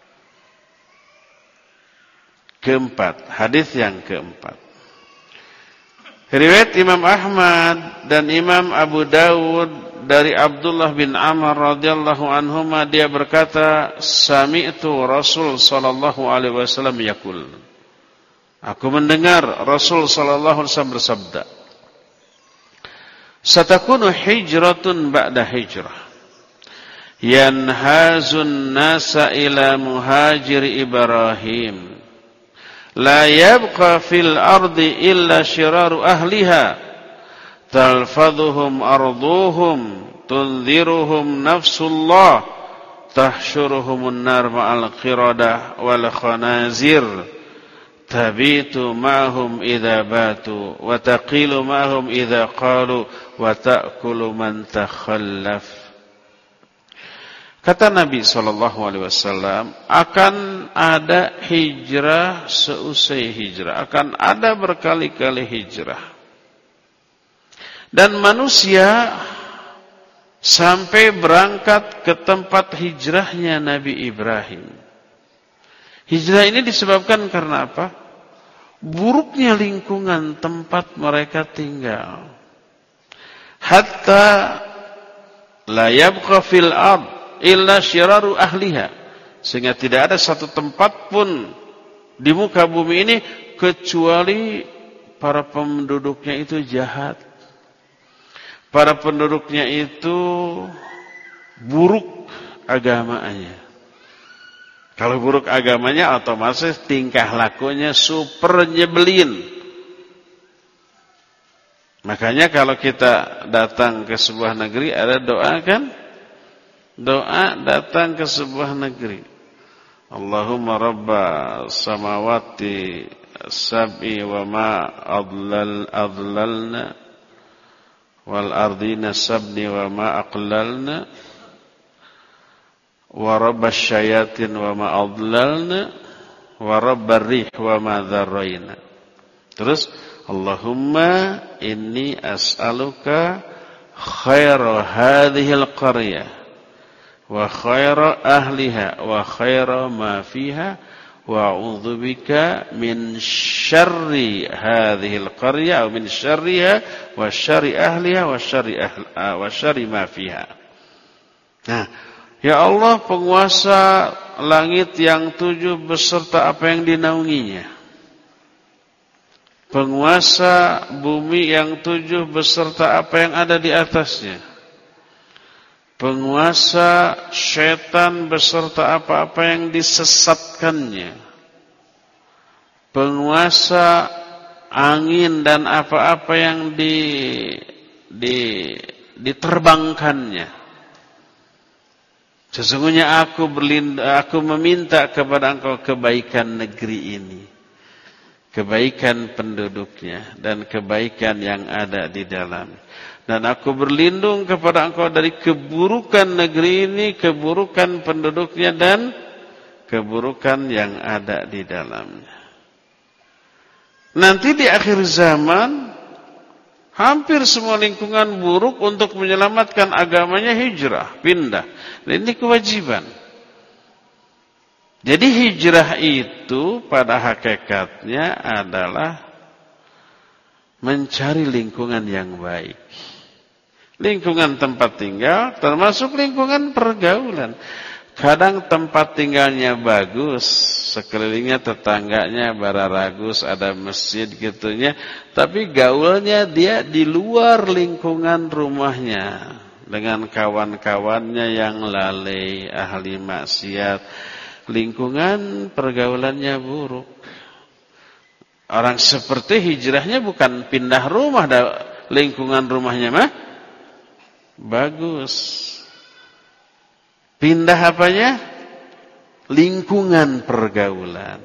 Keempat, hadis yang keempat. Riwayat Imam Ahmad dan Imam Abu Dawud dari Abdullah bin Amr radhiyallahu anhuma, dia berkata, "Sami'tu Rasul sallallahu alaihi wasallam yaqul." Aku mendengar Rasul sallallahu alaihi wasallam bersabda, "Satakunu hijratun ba'da hijrah, yanhazun nasa ila muhajir Ibrahim, la yabqa fil ardi illa syiraru ahliha, talfadhuhum arduhum, tunziruhum nafsullah, tahsyuruhumun nar ma'al qiradah wal khanazir, tabitu ma'hum idza batu wa taqilu ma'hum idza qalu wa ta'kulu man takhallaf." Kata Nabi sallallahu alaihi wasallam, akan ada hijrah seusai hijrah, akan ada berkali-kali hijrah. Dan manusia sampai berangkat ke tempat hijrahnya Nabi Ibrahim. Hijrah ini disebabkan karena apa? Buruknya lingkungan tempat mereka tinggal. Hatta la yabqa fil ard illa syiraru ahliha, sehingga tidak ada satu tempat pun di muka bumi ini kecuali para penduduknya itu jahat. Para penduduknya itu buruk agamanya. Kalau buruk agamanya, otomatis tingkah lakunya super nyebelin. Makanya kalau kita datang ke sebuah negeri, ada doa kan? Doa datang ke sebuah negeri. Allahumma rabba samawati sab'i wa ma adlal adlalna wal ardina sabni wa ma aqlalna wa rabbas syayatin wa ma adlalna wa rabbar rih wa ma dharrayna. Terus Allahumma inni as'aluka khaira hadhil qaryah wa khaira ahliha wa khaira ma fiha wa a'udzubika min syarri hadhil qaryah atau min syarriha wa syarri ahliha wa syarri ahli wa syarri ma fiha. Nah, ya Allah penguasa langit yang tujuh beserta apa yang dinaunginya, penguasa bumi yang tujuh beserta apa yang ada di atasnya, penguasa syaitan beserta apa-apa yang disesatkannya, penguasa angin dan apa-apa yang di, di, diterbangkannya. Sesungguhnya aku berlindung, aku meminta kepada Engkau kebaikan negeri ini, kebaikan penduduknya, dan kebaikan yang ada di dalam. Dan aku berlindung kepada Engkau dari keburukan negeri ini, keburukan penduduknya, dan keburukan yang ada di dalamnya. Nanti di akhir zaman, hampir semua lingkungan buruk. Untuk menyelamatkan agamanya hijrah, pindah. Dan ini kewajiban. Jadi hijrah itu pada hakikatnya adalah mencari lingkungan yang baik. Lingkungan tempat tinggal termasuk lingkungan pergaulan. Kadang tempat tinggalnya bagus, sekelilingnya tetangganya bararagus, ada masjid gitunya, tapi gaulnya dia di luar lingkungan rumahnya dengan kawan-kawannya yang lalai, ahli maksiat. Lingkungan pergaulannya buruk. Orang seperti hijrahnya bukan pindah rumah, lingkungan rumahnya mah bagus. Pindah apanya? Lingkungan pergaulan.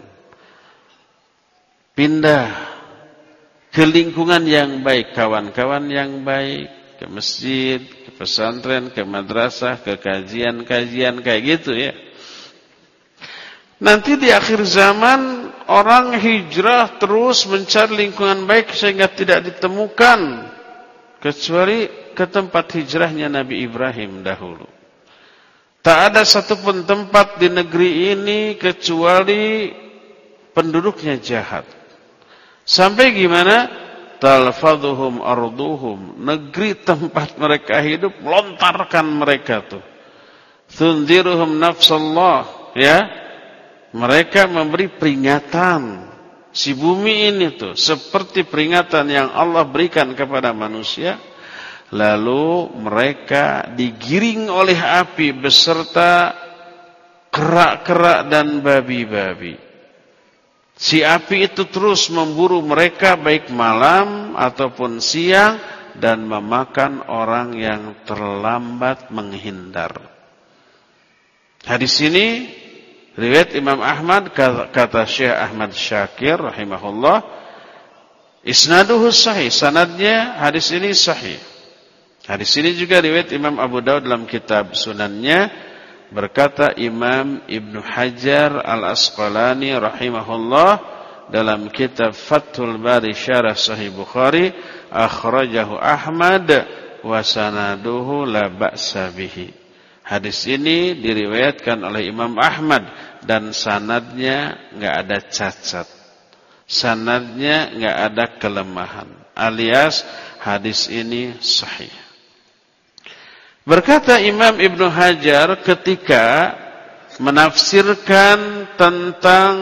Pindah ke lingkungan yang baik, kawan-kawan yang baik, ke masjid, ke pesantren, ke madrasah, ke kajian-kajian kayak gitu ya. Nanti di akhir zaman orang hijrah terus mencari lingkungan baik sehingga tidak ditemukan kecuali ke tempat hijrahnya Nabi Ibrahim dahulu. Tak ada satupun tempat di negeri ini kecuali penduduknya jahat. Sampai gimana? Talfadhuhum arduhum. Negeri tempat mereka hidup melontarkan mereka tuh. Tunziruhum nafsallah. Ya. Mereka memberi peringatan. Si bumi ini tuh seperti peringatan yang Allah berikan kepada manusia. Lalu mereka digiring oleh api beserta kerak-kerak dan babi-babi. Si api itu terus memburu mereka baik malam ataupun siang dan memakan orang yang terlambat menghindar. Hadis ini riwayat Imam Ahmad, kata Syekh Ahmad Syakir rahimahullah, isnaduhu sahih, sanadnya hadis ini sahih. Hadis ini juga riwayat Imam Abu Dawud dalam kitab Sunannya, berkata Imam Ibnu Hajar Al-Asqalani rahimahullah dalam kitab Fathul Bari Syarah Sahih Bukhari, akhrajahu Ahmad wa sanaduhu la ba'sa bihi. Hadis ini diriwayatkan oleh Imam Ahmad dan sanadnya enggak ada cacat. Sanadnya enggak ada kelemahan, alias hadis ini sahih. Berkata Imam Ibnu Hajar ketika menafsirkan tentang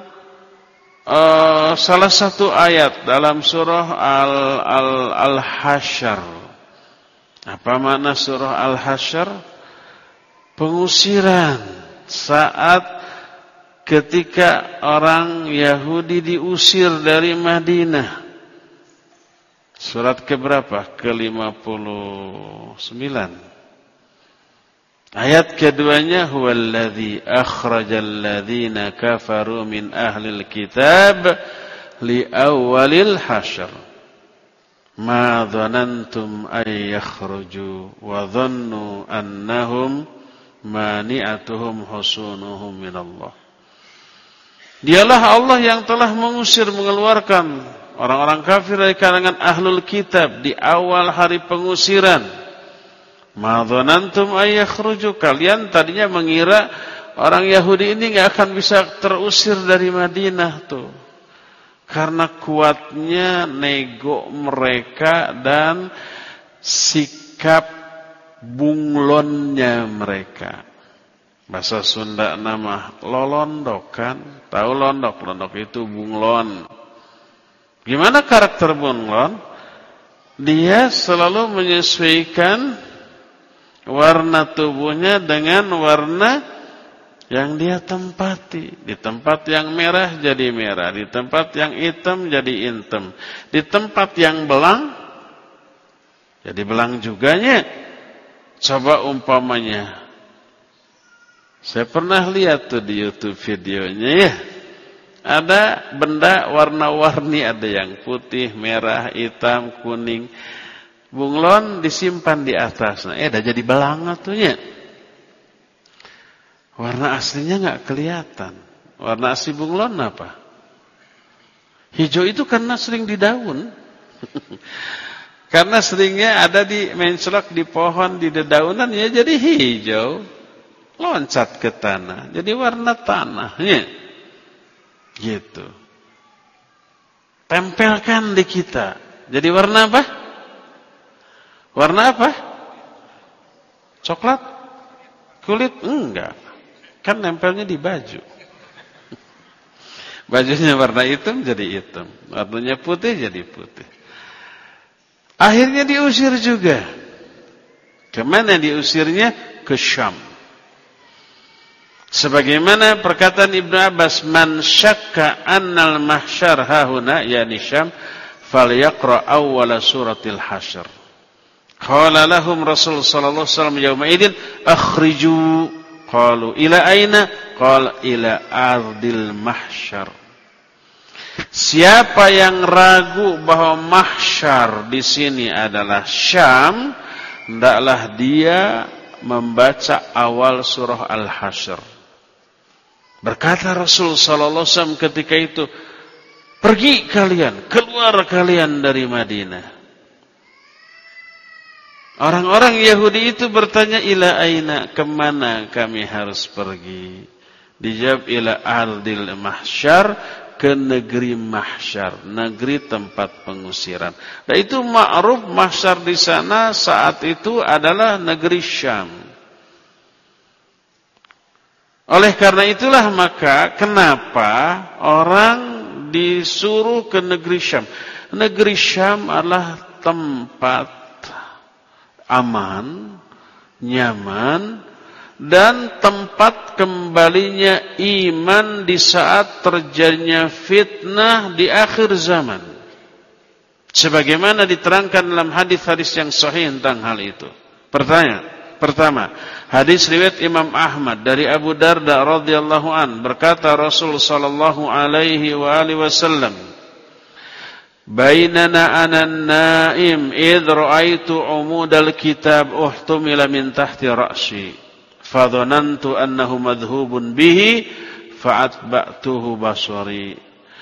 uh, salah satu ayat dalam surah Al, Al, Al-Hasyr. Apa makna surah Al-Hasyr? Pengusiran saat ketika orang Yahudi diusir dari Madinah. Surat keberapa? ke lima puluh sembilan. Ayat keduanya, huwallazi akhrajal ladzina kafaru min ahlil kitab li awwalil hasyr ma dhanantum ay yakhruju wa dhannu annahum mani'atuhum husunuhum minallah. Dialah Allah yang telah mengusir, mengeluarkan orang-orang kafir dari kalangan ahlul kitab di awal hari pengusiran. Ma dhanantum ay yakhruju, kalian tadinya mengira orang Yahudi ini nggak akan bisa terusir dari Madinah tuh. Karena kuatnya nego mereka dan sikap bunglonnya mereka. Bahasa Sunda nama lolondok kan? Tahu londok? Londok itu bunglon. Gimana karakter bunglon? Dia selalu menyesuaikan warna tubuhnya dengan warna yang dia tempati. Di tempat yang merah jadi merah, di tempat yang hitam jadi hitam, di tempat yang belang jadi belang juganya. Coba umpamanya, saya pernah lihat tuh di YouTube videonya ya, ada benda warna-warni, ada yang putih, merah, hitam, kuning. Bunglon disimpan di atas. Nah, eh dah jadi belang atunya. Warna aslinya enggak kelihatan. Warna asli bunglon apa? Hijau itu karena sering di daun. Karena seringnya ada di menclok di pohon, di dedaunan, ya jadi hijau. Loncat ke tanah, jadi warna tanahnya. Gitu. Tempelkan di kita. Jadi warna apa? Warna apa? Coklat? Kulit? Enggak. Kan nempelnya di baju. Bajunya warna hitam jadi hitam. Warnanya putih jadi putih. Akhirnya diusir juga. Kemana diusirnya? Ke Syam. Sebagaimana perkataan Ibnu Abbas, man syakka annal mahsyar hahuna, yani Syam, falyaqra awwala suratil hasyr. Qala lahum Rasul sallallahu alaihi wasallam yauma idin akhriju, qalu ila aina, qala ila ardil mahsyar. Siapa yang ragu bahwa mahsyar di sini adalah Syam, hendaklah dia membaca awal surah Al-Hasyr. Berkata Rasul sallallahu alaihi wasallam ketika itu, pergi kalian, keluar kalian dari Madinah. Orang-orang Yahudi itu bertanya, ila aina, kemana kami harus pergi? Dijawab, ila ardil mahsyar, ke negeri mahsyar, negeri tempat pengusiran. Dan itu ma'ruf mahsyar di sana saat itu adalah negeri Syam. Oleh karena itulah maka kenapa orang disuruh ke negeri Syam. Negeri Syam adalah tempat aman, nyaman, dan tempat kembalinya iman di saat terjadinya fitnah di akhir zaman. Sebagaimana diterangkan dalam hadis-hadis yang sahih tentang hal itu. Pertanyaan, pertama, hadis riwayat Imam Ahmad dari Abu Darda radhiyallahu an, berkata Rasul sallallahu alaihi wa alihi wasallam, bainana ana naim id ra'aitu umudal kitab uhtumila min tahti ra'si fadhanantu annahu madhhubun bihi fa'atba'tuhu basari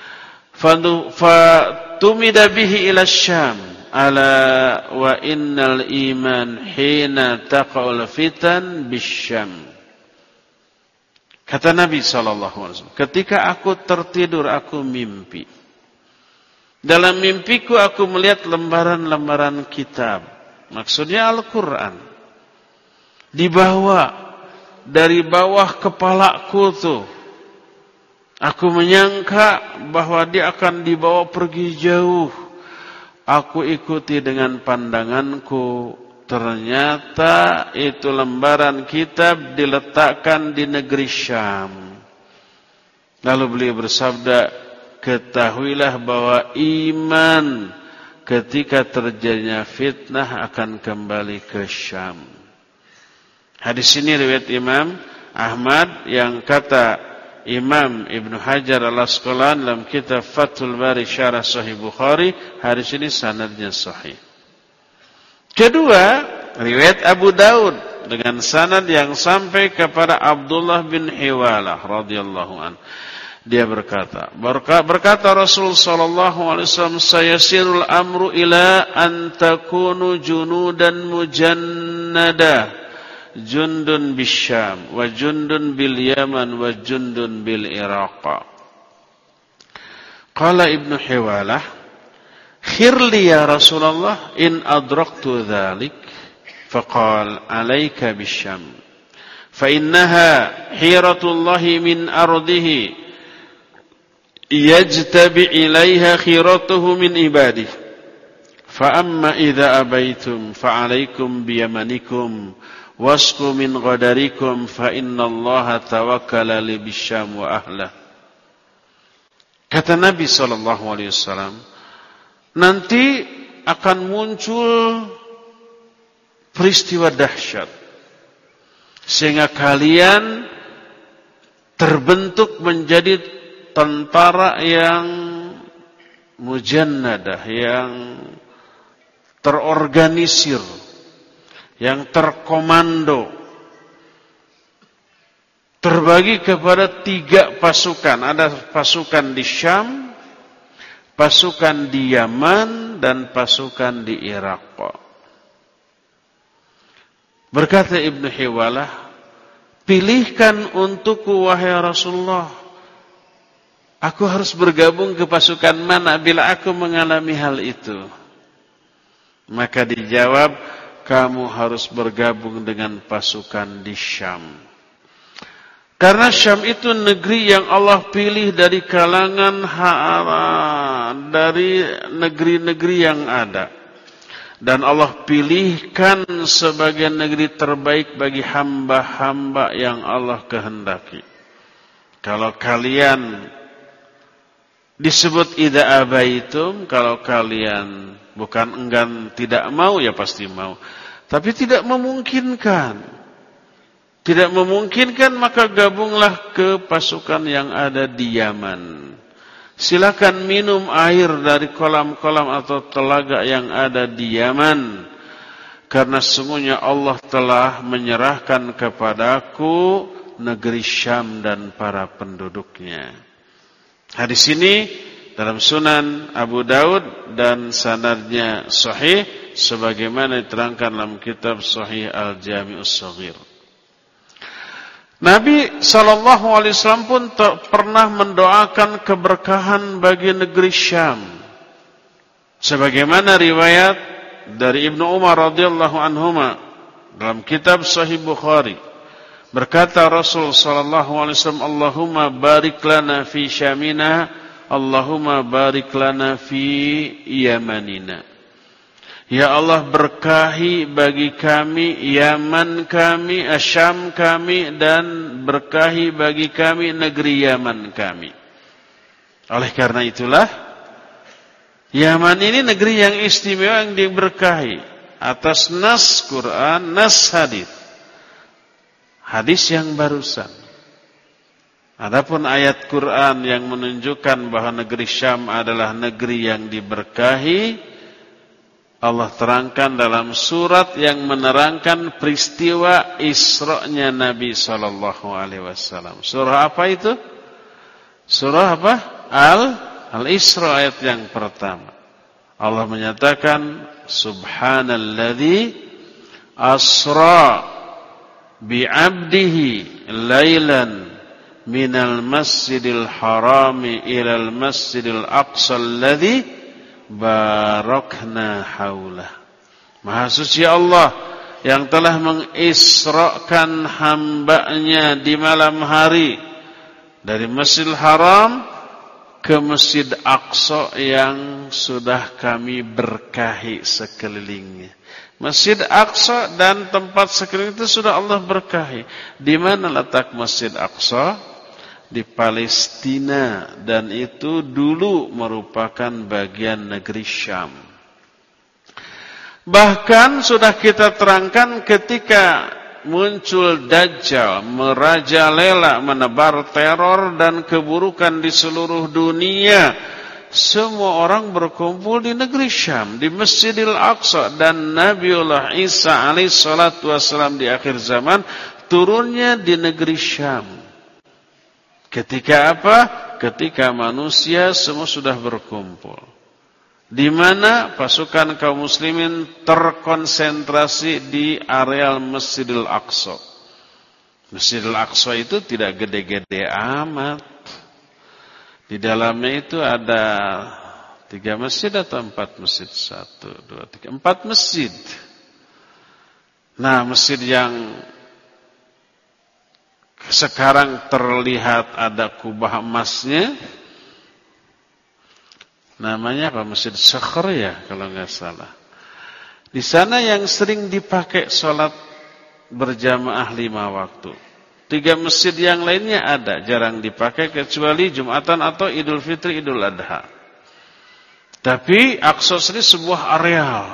fatumida bihi ila Syam ala wa innal iman hina taqa'ul fitan bisyam. Kata Nabi sallallahu alaihi wasallam, ketika aku tertidur aku mimpi. Dalam mimpiku aku melihat lembaran-lembaran kitab. Maksudnya Al-Quran. Dibawa dari bawah kepalaku tuh. Aku menyangka bahwa dia akan dibawa pergi jauh. Aku ikuti dengan pandanganku. Ternyata itu lembaran kitab diletakkan di negeri Syam. Lalu beliau bersabda, ketahuilah bahwa iman ketika terjadinya fitnah akan kembali ke Syam. Hadis ini riwayat Imam Ahmad, yang kata Imam Ibnu Hajar Al-Asqalani dalam kitab Fathul Bari Syarah Sahih Bukhari, hadis ini sanadnya sahih. Kedua, riwayat Abu Daud dengan sanad yang sampai kepada Abdullah bin Hiwalah radhiyallahu anhu. Dia berkata, berkata Rasul sallallahu alaihi wasallam, sayasirul amru ila an takunu junudan mujannada jundun bisyam wa jundun bil yaman wa jundun bil iraq. Qala Ibnu Hiwalah, khirli ya Rasulullah in adraktu dhalik. Faqal alayka bisyam fa innaha hiratullahi min ardihi yajtabi ilaiha khiratuhu min ibadihi. Fa amma idza abaitum fa alaikum biyamanikum wasqu min ghadarikum fa innallaha tawakkala li bisyam wa ahlah. Kata Nabi sallallahu alaihi wasallam, nanti akan muncul peristiwa dahsyat sehingga kalian terbentuk menjadi tentara yang mujannadah, yang terorganisir, yang terkomando, terbagi kepada tiga pasukan. Ada pasukan di Syam, pasukan di Yaman, dan pasukan di Irak. Berkata Ibnu Hiwalah, pilihkan untukku wahai Rasulullah, aku harus bergabung ke pasukan mana bila aku mengalami hal itu? Maka dijawab, kamu harus bergabung dengan pasukan di Syam. Karena Syam itu negeri yang Allah pilih dari kalangan ha'ara, dari negeri-negeri yang ada. Dan Allah pilihkan sebagai negeri terbaik bagi hamba-hamba yang Allah kehendaki. Kalau kalian disebut idza abaitum, kalau kalian bukan enggan tidak mau, ya pasti mau. Tapi tidak memungkinkan. Tidak memungkinkan, maka gabunglah ke pasukan yang ada di Yaman. Silakan minum air dari kolam-kolam atau telaga yang ada di Yaman. Karena sesungguhnya Allah telah menyerahkan kepadaku negeri Syam dan para penduduknya. Hadis ini dalam Sunan Abu Daud dan sanadnya sahih sebagaimana diterangkan dalam kitab Sahih Al-Jami'us Shaghir. Nabi sallallahu alaihi wasallam pun pernah mendoakan keberkahan bagi negeri Syam. Sebagaimana riwayat dari Ibnu Umar radhiyallahu anhuma dalam kitab Sahih Bukhari. Berkata Rasul sallallahu alaihi wasallam, Allahumma barik lana fi Syamina, Allahumma barik lana fi Yamanina. Ya Allah, berkahi bagi kami Yaman kami, Syam kami, dan berkahi bagi kami negeri Yaman kami. Oleh karena itulah Yaman ini negeri yang istimewa, yang diberkahi atas nas Quran, nas hadis. Hadis yang barusan. Adapun ayat Quran yang menunjukkan bahwa negeri Syam adalah negeri yang diberkahi, Allah terangkan dalam surat yang menerangkan peristiwa Isra-nya Nabi sallallahu alaihi wasallam. Surah apa itu? Surah apa? Al Al-Isra ayat yang pertama. Allah menyatakan, Subhanalladzi asra bi'abdihi lailan minal masjidil harami ilal masjidil aqsa alladzi barakna haulah. Maha suci Allah yang telah mengisrakan hambanya di malam hari dari Masjidil Haram ke Masjid Aqsa yang sudah kami berkahi sekelilingnya. Masjid Aqsa dan tempat sekeliling itu sudah Allah berkahi. Di mana letak Masjid Aqsa? Di Palestina, dan itu dulu merupakan bagian negeri Syam. Bahkan sudah kita terangkan ketika muncul Dajjal, merajalela, menebar teror dan keburukan di seluruh dunia, semua orang berkumpul di negeri Syam, di Masjidil Aqsa, dan Nabiullah Isa alaihi salatu wassalam di akhir zaman turunnya di negeri Syam. Ketika apa? Ketika manusia semua sudah berkumpul. di mana pasukan kaum muslimin terkonsentrasi di areal Masjidil Aqsa. Masjidil Aqsa itu tidak gede-gede amat. Di dalamnya itu ada tiga masjid atau empat masjid? Satu, dua, tiga, empat masjid. Nah, masjid yang sekarang terlihat ada kubah emasnya, namanya apa? Masjid Sakhr ya, kalau nggak salah. Di sana yang sering dipakai sholat berjamaah lima waktu. Tiga masjid yang lainnya ada, jarang dipakai kecuali Jumatan atau Idul Fitri, Idul Adha. Tapi Aqsa ini sebuah areal.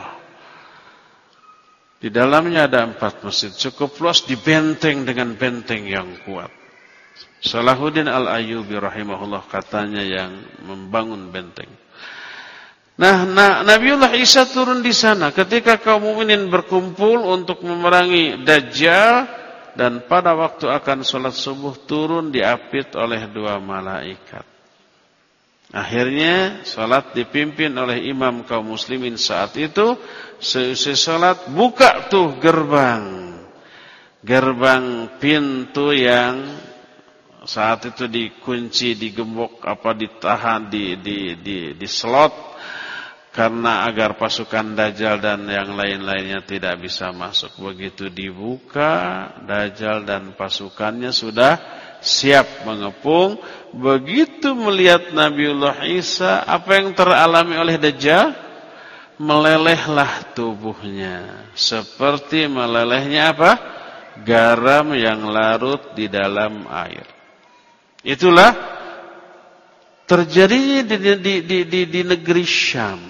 Di dalamnya ada empat masjid, cukup luas, dibenteng dengan benteng yang kuat. Salahuddin Al-Ayyubi rahimahullah katanya yang membangun benteng. Nah, nah, Nabiullah Isa turun di sana ketika kaum mukminin berkumpul untuk memerangi Dajjal, dan pada waktu akan sholat subuh turun diapit oleh dua malaikat. Akhirnya sholat dipimpin oleh imam kaum muslimin saat itu. Seusai sholat buka tuh gerbang, gerbang pintu yang saat itu dikunci, digembok, apa ditahan, di di di di slot. Karena agar pasukan Dajjal dan yang lain-lainnya tidak bisa masuk. Begitu dibuka, Dajjal dan pasukannya sudah siap mengepung. Begitu melihat Nabiullah Isa, apa yang teralami oleh Dajjal? Melelehlah tubuhnya. Seperti melelehnya apa? Garam yang larut di dalam air. Itulah terjadinya di, di, di, di, di negeri Syam.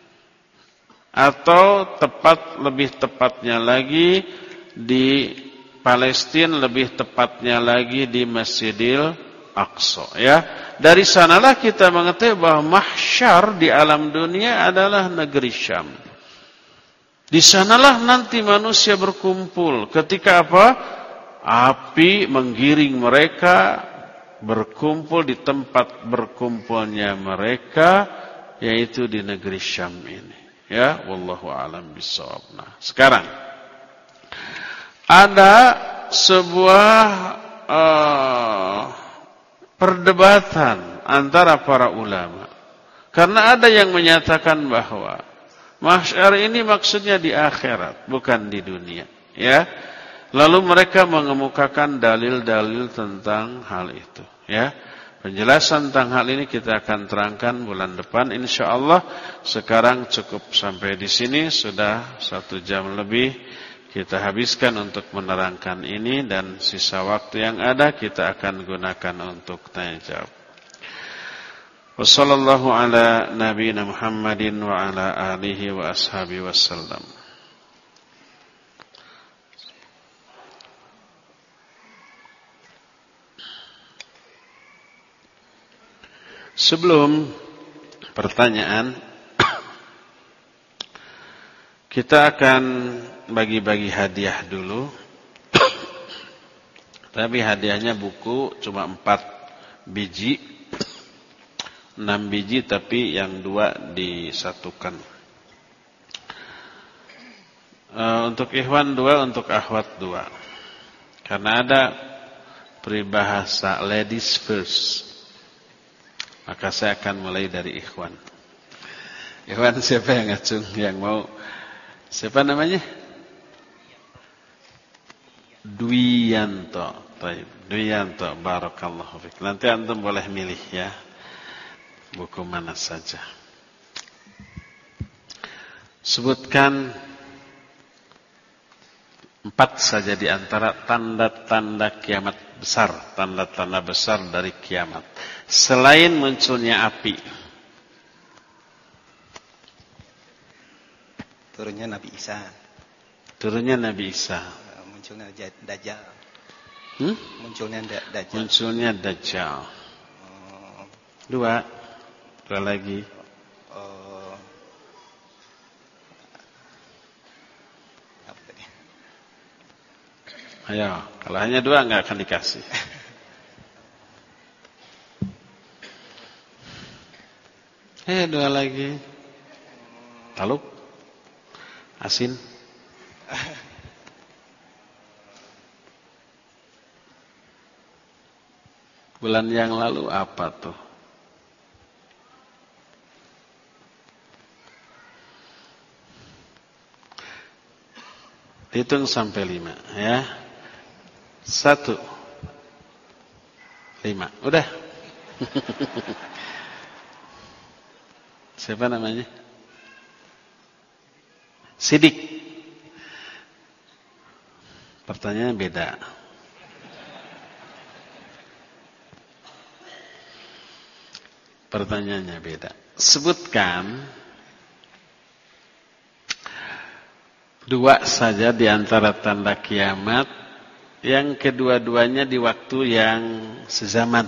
Atau tepat lebih tepatnya lagi di Palestina, lebih tepatnya lagi di Masjidil Aqsa, ya. Dari sanalah kita mengetahui bahwa mahsyar di alam dunia adalah negeri Syam. Di sanalah nanti manusia berkumpul. Ketika apa? Api menggiring mereka berkumpul di tempat berkumpulnya mereka, yaitu di negeri Syam ini. Ya, wallahu a'lam bishawab. Nah, sekarang ada sebuah uh, perdebatan antara para ulama. Karena ada yang menyatakan bahwa mahsyar ini maksudnya di akhirat, bukan di dunia, ya. Lalu mereka mengemukakan dalil-dalil tentang hal itu, ya. Penjelasan tentang hal ini kita akan terangkan bulan depan insyaallah. Sekarang cukup sampai di sini, sudah satu jam lebih kita habiskan untuk menerangkan ini, dan sisa waktu yang ada kita akan gunakan untuk tanya jawab. Wassallallahu ala nabiyina Muhammadin wa ala alihi wa ashabihi wasallam. Sebelum pertanyaan, kita akan bagi-bagi hadiah dulu. Tapi hadiahnya buku cuma empat biji, enam biji, tapi yang dua disatukan. E, untuk ikhwan dua, untuk akhwat dua. Karena ada peribahasa ladies first. Maka saya akan mulai dari ikhwan. Ikhwan siapa yang ngacung, yang mau? Siapa namanya? Dwianto. Baik, Dwianto, barakallahu fiik. Nanti antum boleh milih ya, buku mana saja. Sebutkan empat saja di antara tanda-tanda kiamat besar, tanda-tanda besar dari kiamat. Selain munculnya api. Turunnya Nabi Isa. Turunnya Nabi Isa. Munculnya Dajjal. Hmm? Munculnya Dajjal. Munculnya Dajjal. Oh. Dua. Dua lagi. Oh. Apa tadi? Ayo, kalau hanya dua nggak akan dikasih. Eh, dua lagi. Taluk? Asin? Bulan yang lalu apa tuh? Hitung sampai lima, ya. Satu, lima, udah. Siapa namanya? Sidik. Pertanyaannya beda. Pertanyaannya beda. Sebutkan dua saja di antara tanda kiamat yang kedua-duanya di waktu yang sezaman.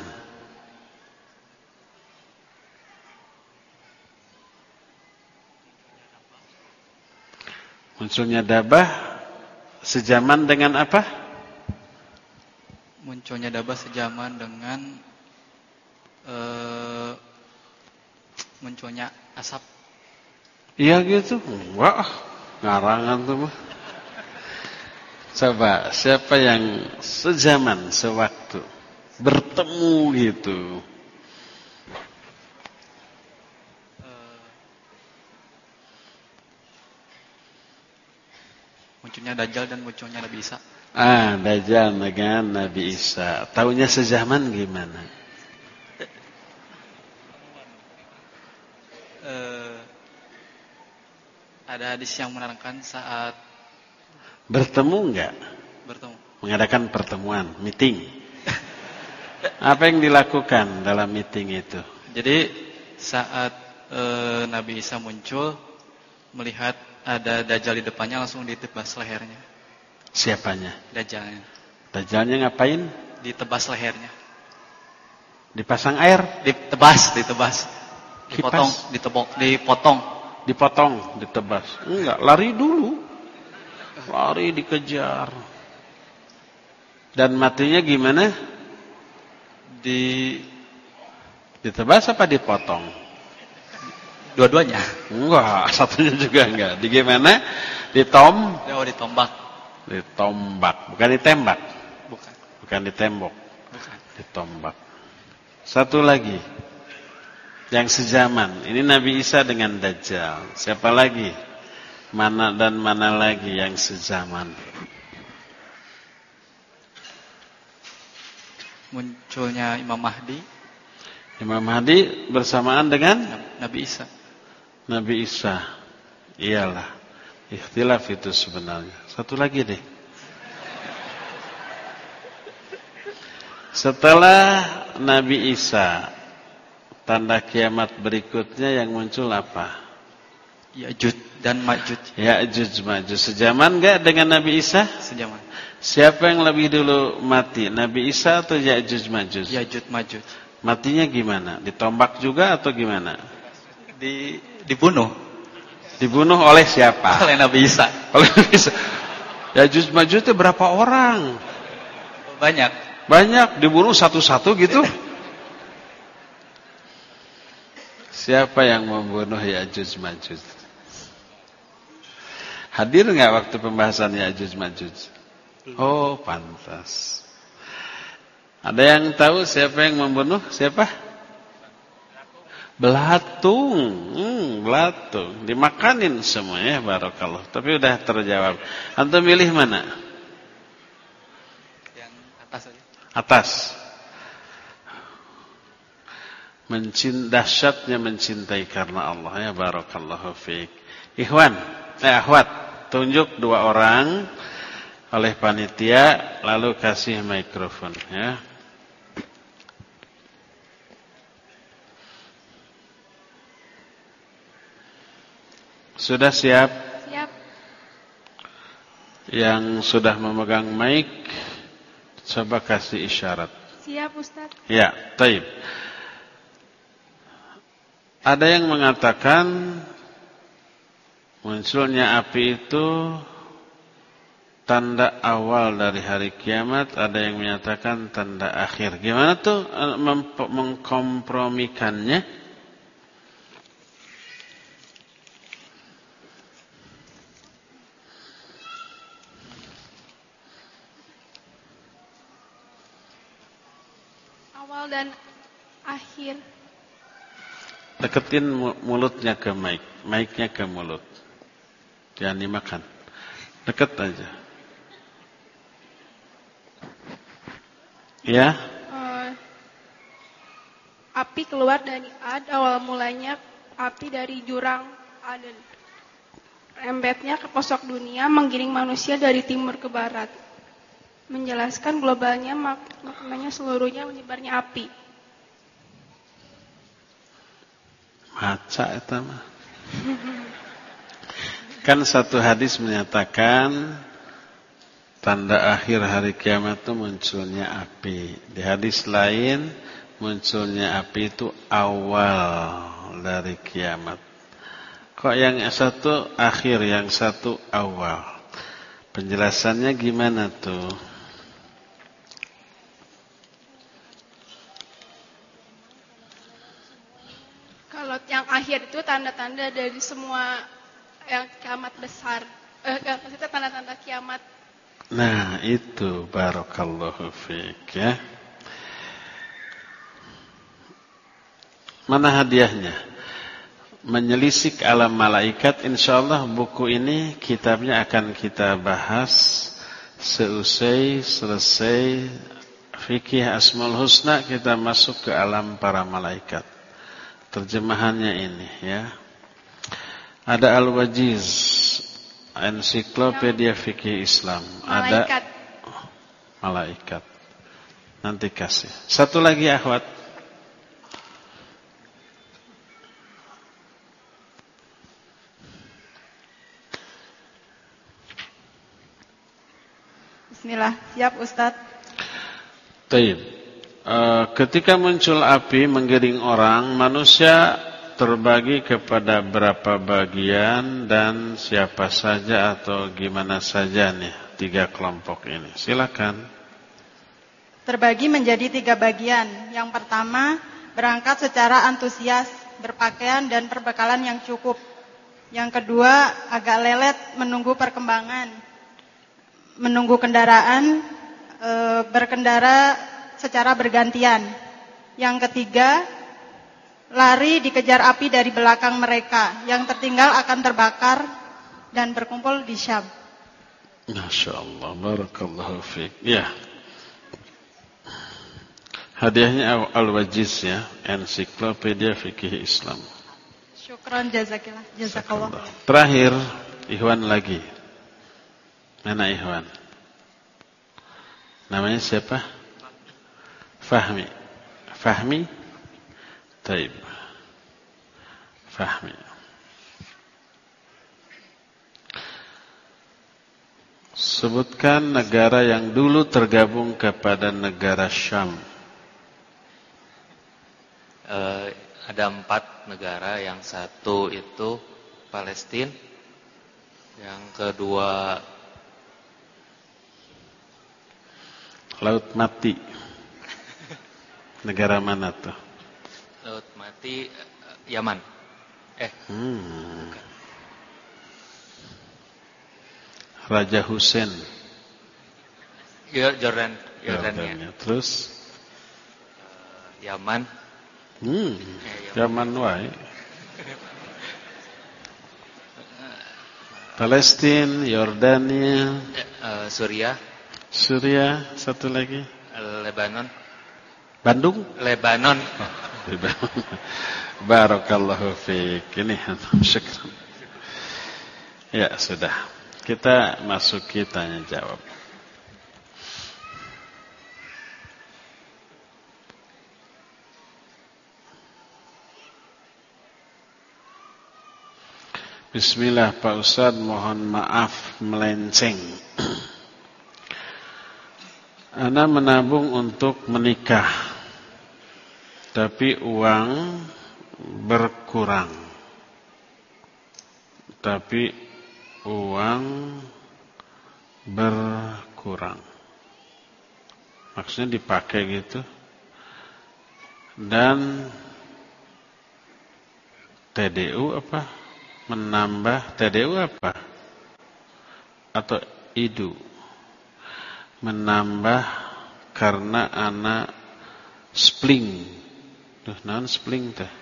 Munculnya dabah sejaman dengan apa? Munculnya dabah sejaman dengan uh, munculnya asap. Iya gitu. Wah, ngarangan tuh mah. Coba siapa yang sejaman sewaktu bertemu gitu? Munculnya Dajjal dan munculnya Nabi Isa. Ah, Dajjal dengan Nabi Isa. Taunya sejaman gimana? Uh, ada hadis yang menerangkan saat bertemu enggak? Bertemu. Mengadakan pertemuan, meeting. Apa yang dilakukan dalam meeting itu? Jadi saat uh, Nabi Isa muncul, melihat ada Dajjal di depannya, langsung ditebas lehernya. Siapanya? Dajjalnya. Dajjalnya ngapain? Ditebas lehernya. Dipasang air? Ditebas, ditebas. Dipotong, Kipas? ditebok, dipotong. Dipotong, ditebas. Enggak, lari dulu. Lari dikejar. Dan matinya gimana? Di ditebas apa dipotong? Dua-duanya. Enggak, satunya juga enggak. Di gimana? Ditom? Oh, ditombak. Ditombak, bukan ditembak. Bukan. Bukan ditembok. Bukan. Ditombak. Satu lagi. Yang sejaman. Ini Nabi Isa dengan Dajjal. Siapa lagi? Mana dan mana lagi yang sejaman? Munculnya Imam Mahdi. Imam Mahdi bersamaan dengan Nabi Isa. Nabi Isa. Iyalah. Ikhtilaf itu sebenarnya. Satu lagi deh. Setelah Nabi Isa, tanda kiamat berikutnya yang muncul apa? Ya'juj dan Ma'juj. Ya'juj Ma'juj. Sejaman enggak dengan Nabi Isa? Sejaman. Siapa yang lebih dulu mati? Nabi Isa atau Ya'juj Ma'juj? Ya'juj Ma'juj. Matinya gimana? Ditombak juga atau gimana? Di dibunuh. Dibunuh oleh siapa? Oleh Nabi Isa. Oleh Nabi Isa. Ya'juj Ma'juj itu berapa orang? Banyak. Banyak, dibunuh satu-satu gitu. Siapa yang membunuh Ya'juj Ma'juj? Hadir enggak waktu pembahasan Ya'juj Ma'juj? Oh, pantas. Ada yang tahu siapa yang membunuh? Siapa? Belatung. Hmm, belatung. Dimakanin semuanya, barakallah. Tapi udah terjawab. Antum milih mana? Yang atas aja. Atas. Mencint, dahsyatnya mencintai karena Allah, ya barakallahu fiik. Ikhwan, eh akhwat, tunjuk dua orang oleh panitia, lalu kasih mikrofon, ya. Sudah siap? Siap. Yang sudah memegang mic, coba kasih isyarat. Siap, Ustaz. Ya, taib. Ada yang mengatakan munculnya api itu tanda awal dari hari kiamat, ada yang menyatakan tanda akhir. Gimana tuh mengkompromikannya? Awal dan akhir. Deketin mulutnya ke mic, mic-nya ke mulut. Jangan dimakan. Deket aja. Ya. Uh, api keluar dari Ad, awal mulanya api dari jurang Aden. Rembetnya ke pelosok dunia, menggiring manusia dari timur ke barat. Menjelaskan globalnya, mak maknanya seluruhnya menyebarnya api. Maca itu mah. Kan satu hadis menyatakan tanda akhir hari kiamat itu munculnya api. Di hadis lain munculnya api itu awal dari kiamat. Kok yang satu akhir, yang satu awal? Penjelasannya gimana tuh? Kalau yang akhir itu tanda-tanda dari semua yang kiamat besar. Eh, maksudnya tanda-tanda kiamat. Nah, itu barakallahu fiik ya. Mana hadiahnya? Menyelisik alam malaikat. Insyaallah buku ini kitabnya akan kita bahas seusai selesai fikih Asmaul Husna, kita masuk ke alam para malaikat. Terjemahannya ini ya. Ada Al-Wajiz, ensiklopedia fikih Islam. Malaikat. Ada oh, malaikat. Nanti kasih. Satu lagi akhwat. Bismillah, siap Ustadz. Taib. E, ketika muncul api menggiring orang, manusia terbagi kepada berapa bagian dan siapa saja atau gimana saja nih tiga kelompok ini? Silakan. Terbagi menjadi tiga bagian. Yang pertama, berangkat secara antusias, berpakaian dan perbekalan yang cukup. Yang kedua, agak lelet menunggu perkembangan, menunggu kendaraan, e, berkendara secara bergantian. Yang ketiga, lari dikejar api dari belakang mereka. Yang tertinggal akan terbakar dan berkumpul di Syam. Masya Allah, barakallahu fiik. Ya. Hadiahnya Al-Wajiz ya, ensiklopedia fikih Islam. Syukran jazakillah, jazakallah. Terakhir, Ikhwan lagi. Mana Ikhwan? Namanya siapa? Fahmi. Fahmi? Taib. Fahmi. Sebutkan negara yang dulu tergabung kepada negara Syam. Uh, ada empat negara. Yang satu itu Palestina. Yang kedua Laut Mati. Negara mana tuh? Laut Mati, Yaman. Eh. Hmm. Raja Hussein. Ya, Jordan, Jordania. Terus uh, Yaman. Hmm. Eh, Yaman wae. Palestina, Yordania, uh, Suriah, Suriah, satu lagi. Lebanon. Bandung? Lebanon. Oh, Lebanon. Barakallahu fiik. Ini syukran. Ya, sudah. Kita masuki tanya jawab. Bismillah Pak Ustadz, mohon maaf melenceng. Ana menabung untuk menikah, tapi uang berkurang. Tapi uang berkurang. Maksudnya dipakai gitu. Dan T D U apa? Menambah T D U apa? Atau I D U? Menambah karena anak spling. Duh, naon spling teh?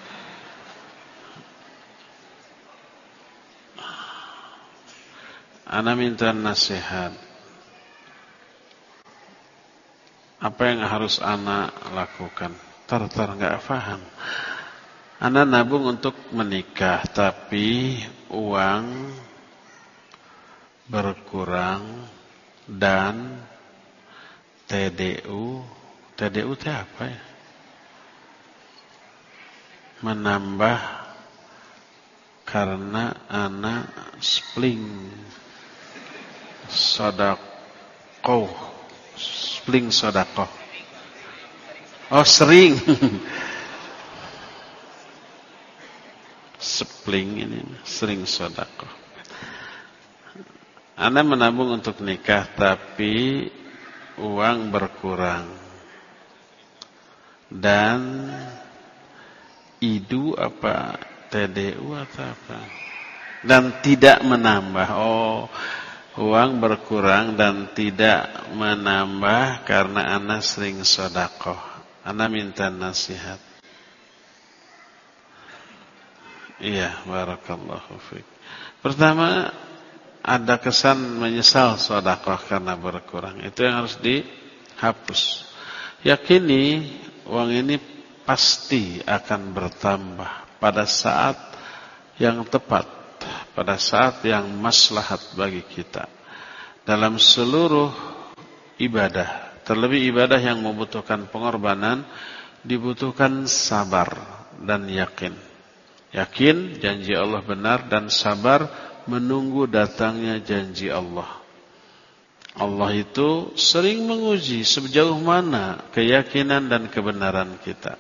Ana minta nasihat. Apa yang harus ana lakukan? Tar-tar enggak paham. Ana nabung untuk menikah, tapi uang berkurang dan T D U, T D U itu apa ya? Menambah karena anak spling sodakoh, spling sodakoh. Oh sering, spling ini sering sodakoh. Anda menabung untuk nikah tapi uang berkurang dan idu apa T D U atau apa dan tidak menambah. Oh, uang berkurang dan tidak menambah karena ana sering sedekah. Ana minta nasihat. Iya, barakallahu fiik. Pertama, ada kesan menyesal sedekah karena berkurang. Itu yang harus dihapus. Yakini uang ini pasti akan bertambah pada saat yang tepat, pada saat yang maslahat bagi kita. Dalam seluruh ibadah, terlebih ibadah yang membutuhkan pengorbanan, dibutuhkan sabar dan yakin. Yakin janji Allah benar dan sabar menunggu datangnya janji Allah. Allah itu sering menguji sejauh mana keyakinan dan kebenaran kita.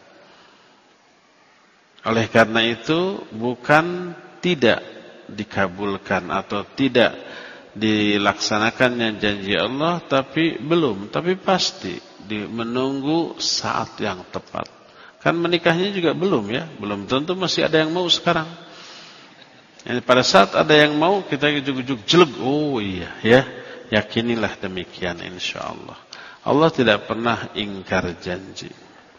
Oleh karena itu bukan tidak dikabulkan atau tidak dilaksanakannya janji Allah, tapi belum, tapi pasti di, menunggu saat yang tepat. Kan menikahnya juga belum ya, belum tentu masih ada yang mau sekarang. Yani pada saat ada yang mau kita ujug-ujug jelek, oh iya ya, yakinilah demikian insyaallah. Allah tidak pernah ingkar janji.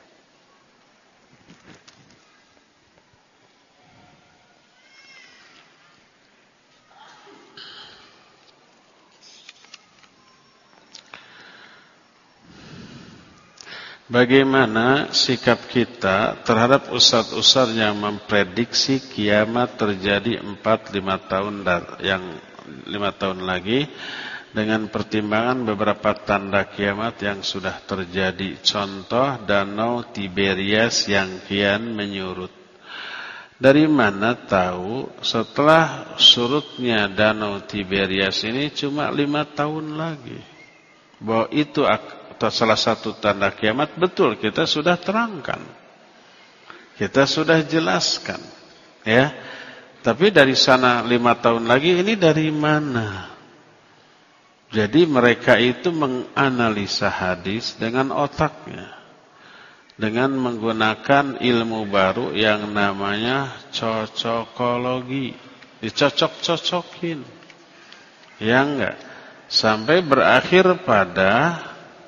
Bagaimana sikap kita terhadap ustaz-ustaz yang memprediksi kiamat terjadi empat lima tahun yang lima tahun lagi dengan pertimbangan beberapa tanda kiamat yang sudah terjadi, contoh danau Tiberias yang kian menyurut. Dari mana tahu setelah surutnya danau Tiberias ini cuma lima tahun lagi? Bahwa itu atau salah satu tanda kiamat, betul kita sudah terangkan, kita sudah jelaskan, ya. Tapi dari sana lima tahun lagi ini dari mana? Jadi mereka itu menganalisa hadis dengan otaknya, dengan menggunakan ilmu baru yang namanya cocokologi, dicocok-cocokin, ya enggak, sampai berakhir pada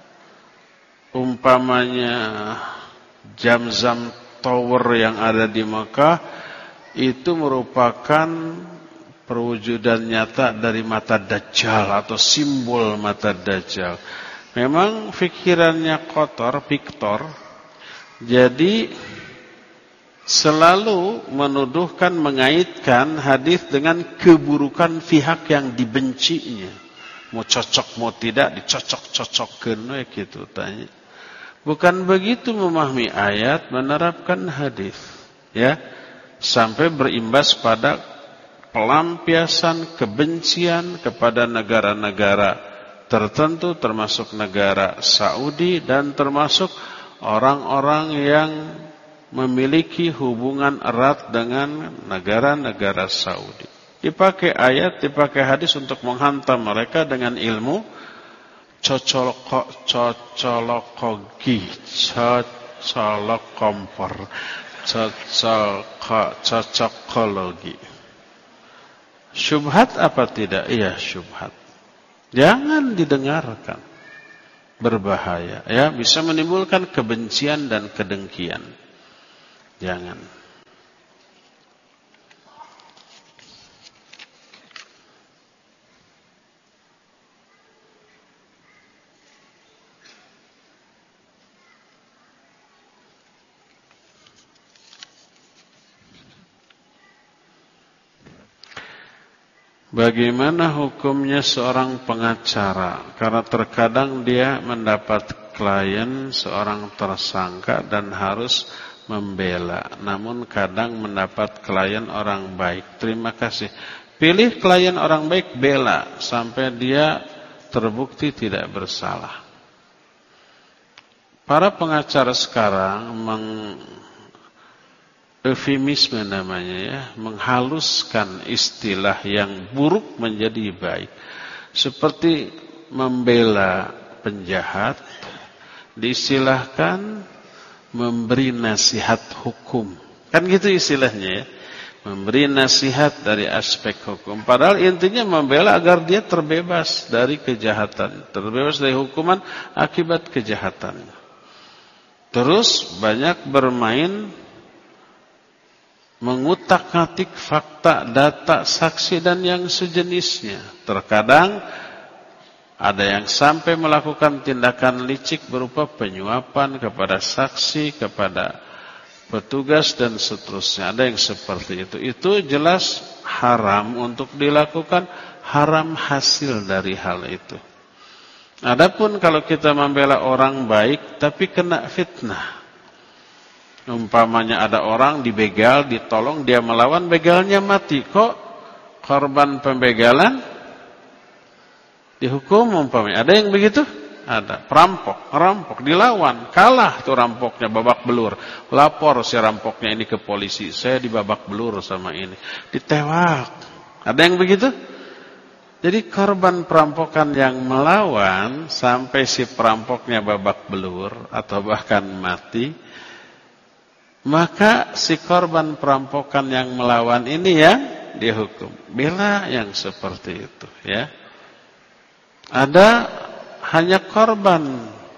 umpamanya Zamzam Tower yang ada di Mekah itu merupakan perwujudan nyata dari mata Dajjal atau simbol mata Dajjal. Memang pikirannya kotor, piktor. Jadi selalu menuduhkan, mengaitkan hadis dengan keburukan pihak yang dibencinya. Mau cocok mau tidak dicocok-cocokkan gitu tanya. Bukan begitu memahami ayat, menerapkan hadis, ya, sampai berimbas pada pelampiasan kebencian kepada negara-negara tertentu, termasuk negara Saudi dan termasuk orang-orang yang memiliki hubungan erat dengan negara-negara Saudi. Dipakai ayat, dipakai hadis untuk menghantam mereka dengan ilmu cocologi, cocolok kompor, cocokologi. Syubhat apa tidak? Iya, syubhat. Jangan didengarkan. berbahaya, ya, bisa menimbulkan kebencian dan kedengkian. Jangan. Bagaimana hukumnya seorang pengacara? Karena terkadang dia mendapat klien seorang tersangka dan harus membela. Namun kadang mendapat klien orang baik. Terima kasih. Pilih klien orang baik, bela sampai dia terbukti tidak bersalah. Para pengacara sekarang meng eufemisme namanya, ya, menghaluskan istilah yang buruk menjadi baik. Seperti membela penjahat, diistilahkan memberi nasihat hukum. Kan gitu istilahnya, ya. Memberi nasihat dari aspek hukum. Padahal intinya membela agar dia terbebas dari kejahatan, terbebas dari hukuman akibat kejahatan. Terus banyak bermain mengutak-atik fakta, data, saksi dan yang sejenisnya. Terkadang ada yang sampai melakukan tindakan licik berupa penyuapan kepada saksi, kepada petugas dan seterusnya. Ada yang seperti itu. Itu jelas haram untuk dilakukan, haram hasil dari hal itu. Adapun kalau kita membela orang baik tapi kena fitnah, umpamanya ada orang dibegal, ditolong, dia melawan, begalnya mati. Kok korban pembegalan dihukum umpamanya? Ada yang begitu? Ada. Perampok, rampok, dilawan, kalah tuh rampoknya, babak belur. Lapor si rampoknya ini ke polisi, saya dibabak belur sama ini. Ditewak. Ada yang begitu? Jadi korban perampokan yang melawan sampai si perampoknya babak belur atau bahkan mati, maka si korban perampokan yang melawan ini yang dihukum. Bela yang seperti itu, ya. Ada hanya korban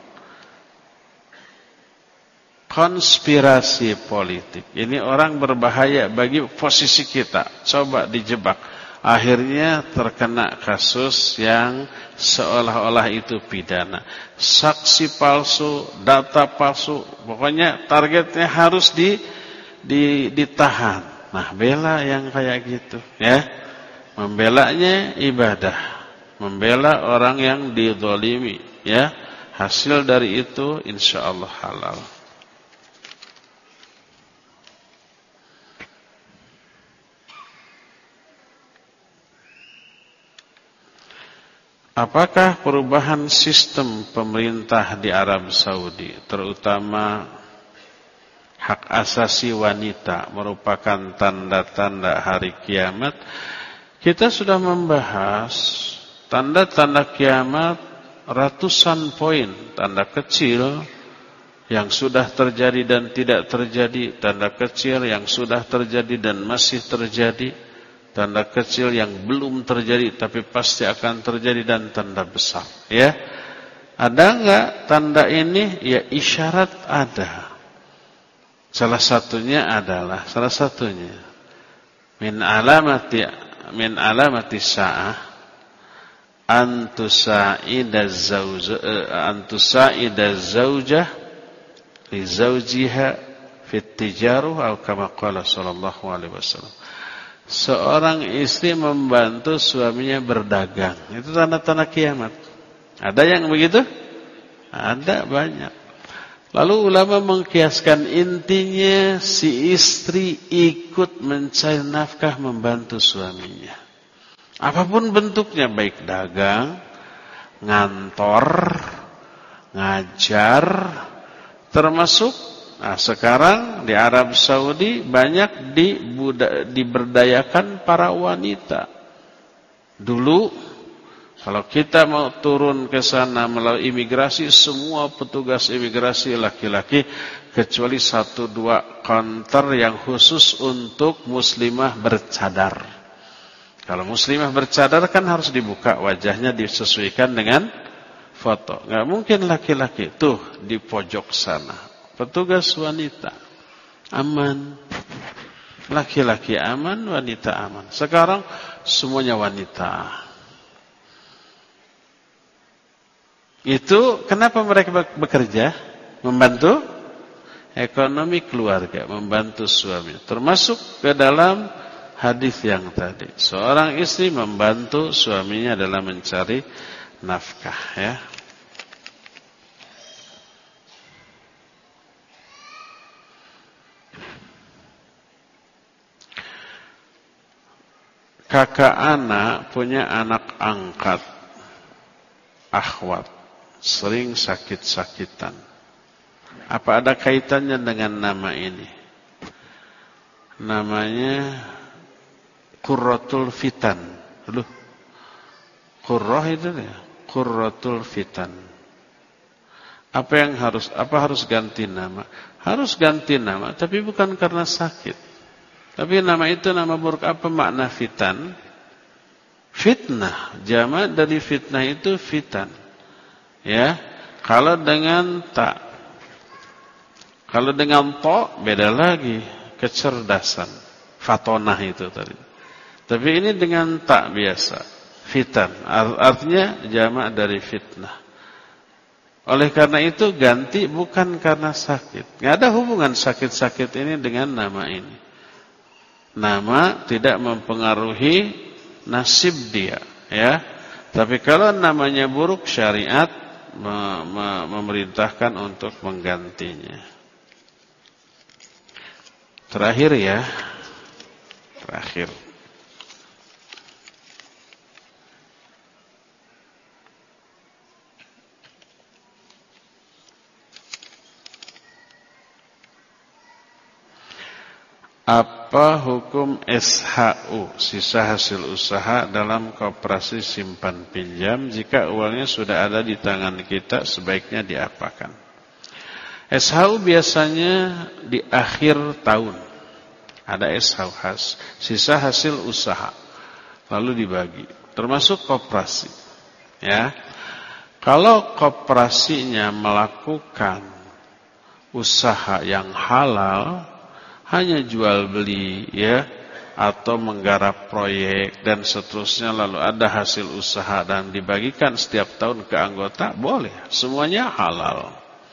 konspirasi politik. Ini orang berbahaya bagi posisi kita. Coba dijebak. Akhirnya terkena kasus yang seolah-olah itu pidana. Saksi palsu, data palsu, pokoknya targetnya harus di, di, ditahan. Nah, bela yang kayak gitu, ya. Membelanya ibadah, membela orang yang dizalimi, ya. Hasil dari itu insya Allah halal. Apakah perubahan sistem pemerintah di Arab Saudi, terutama hak asasi wanita, merupakan tanda-tanda hari kiamat? Kita sudah membahas tanda-tanda kiamat, ratusan poin, tanda kecil yang sudah terjadi dan tidak terjadi, tanda kecil yang sudah terjadi dan masih terjadi, tanda kecil yang belum terjadi tapi pasti akan terjadi, dan tanda besar, ya. Ada enggak tanda ini? Ya, isyarat ada. Salah satunya adalah salah satunya min alamati min alamati sa'ah antusa'ida zauja antusa'ida zaujah li zaujiha fit tijaruh atau kama qala sallallahu alaihi wasallam. Seorang istri membantu suaminya berdagang. Itu tanda-tanda kiamat. Ada yang begitu? Ada banyak. Lalu ulama mengkiaskan intinya si istri ikut mencari nafkah membantu suaminya. Apapun bentuknya, baik dagang, ngantor, ngajar, termasuk nah, sekarang di Arab Saudi banyak diberdayakan para wanita. Dulu kalau kita mau turun ke sana melalui imigrasi, semua petugas imigrasi laki-laki kecuali satu dua counter yang khusus untuk muslimah bercadar. Kalau muslimah bercadar kan harus dibuka wajahnya, disesuaikan dengan foto. Nggak mungkin laki-laki. Tuh di pojok sana. Petugas wanita. Aman. Laki-laki aman, wanita aman. Sekarang semuanya wanita. Itu kenapa mereka bekerja? Membantu ekonomi keluarga, membantu suami. Termasuk ke dalam hadis yang tadi. Seorang istri membantu suaminya dalam mencari nafkah, ya. Kakak anak punya anak angkat, akhwat, sering sakit-sakitan. Apa ada kaitannya dengan nama ini? Namanya Qurratul Fitan. Loh, Qurrah itu ya, Qurratul Fitan. Apa yang harus, apa harus ganti nama? Harus ganti nama, tapi bukan karena sakit. Tapi nama itu nama buruk. Apa makna fitan? Fitnah. Jamak dari fitnah itu fitan. Ya. Kalau dengan tak. Kalau dengan to beda lagi. Kecerdasan. Fatonah itu tadi. Tapi ini dengan tak biasa. Fitan. Artinya jamak dari fitnah. Oleh karena itu ganti bukan karena sakit. Nggak ada hubungan sakit-sakit ini dengan nama ini. Nama tidak mempengaruhi nasib dia, ya. Tapi kalau namanya buruk, syariat me- me- memerintahkan untuk menggantinya. Terakhir ya, terakhir. Apa hukum S H U, sisa hasil usaha dalam koperasi simpan pinjam jika uangnya sudah ada di tangan kita, sebaiknya diapakan? S H U biasanya di akhir tahun. Ada S H U khas, sisa hasil usaha. Lalu dibagi, termasuk koperasi. Ya. Kalau koperasinya melakukan usaha yang halal, hanya jual beli, ya, atau menggarap proyek dan seterusnya, lalu ada hasil usaha dan dibagikan setiap tahun ke anggota, boleh, semuanya halal.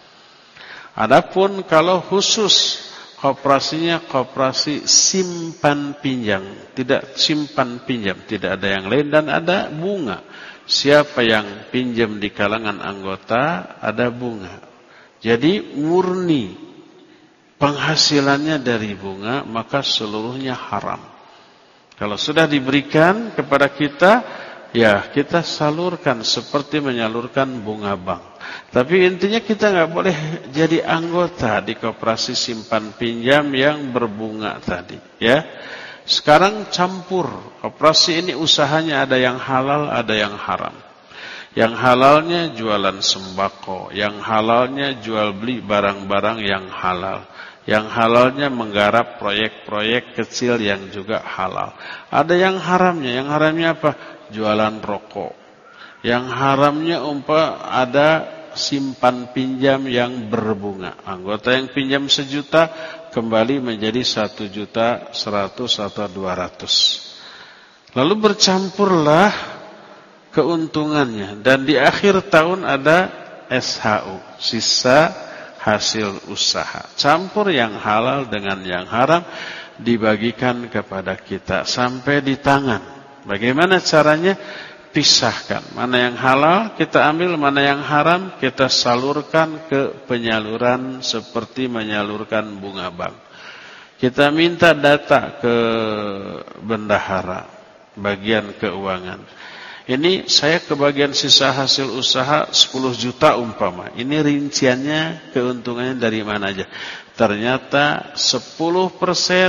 Adapun kalau khusus koperasinya koperasi simpan pinjam, tidak simpan pinjam, tidak ada yang lain dan ada bunga. Siapa yang pinjam di kalangan anggota ada bunga. Jadi murni penghasilannya dari bunga, maka seluruhnya haram. Kalau sudah diberikan kepada kita, ya kita salurkan seperti menyalurkan bunga bank. Tapi intinya kita nggak boleh jadi anggota di koperasi simpan pinjam yang berbunga tadi. Ya, sekarang campur. Koperasi ini usahanya ada yang halal, ada yang haram. Yang halalnya jualan sembako, yang halalnya jual beli barang-barang yang halal. Yang halalnya menggarap proyek-proyek kecil yang juga halal. Ada yang haramnya. Yang haramnya apa? Jualan rokok. Yang haramnya umpah ada simpan pinjam yang berbunga. Anggota yang pinjam sejuta kembali menjadi satu juta seratus atau dua ratus. Lalu bercampurlah keuntungannya. Dan di akhir tahun ada S H U. Sisa hasil usaha. Campur yang halal dengan yang haram dibagikan kepada kita sampai di tangan. Bagaimana caranya? Pisahkan. Mana yang halal kita ambil, mana yang haram kita salurkan ke penyaluran seperti menyalurkan bunga bank. Kita minta data ke bendahara, bagian keuangan. Ini saya kebagian sisa hasil usaha sepuluh juta umpama. Ini rinciannya keuntungannya dari mana aja. Ternyata sepuluh persen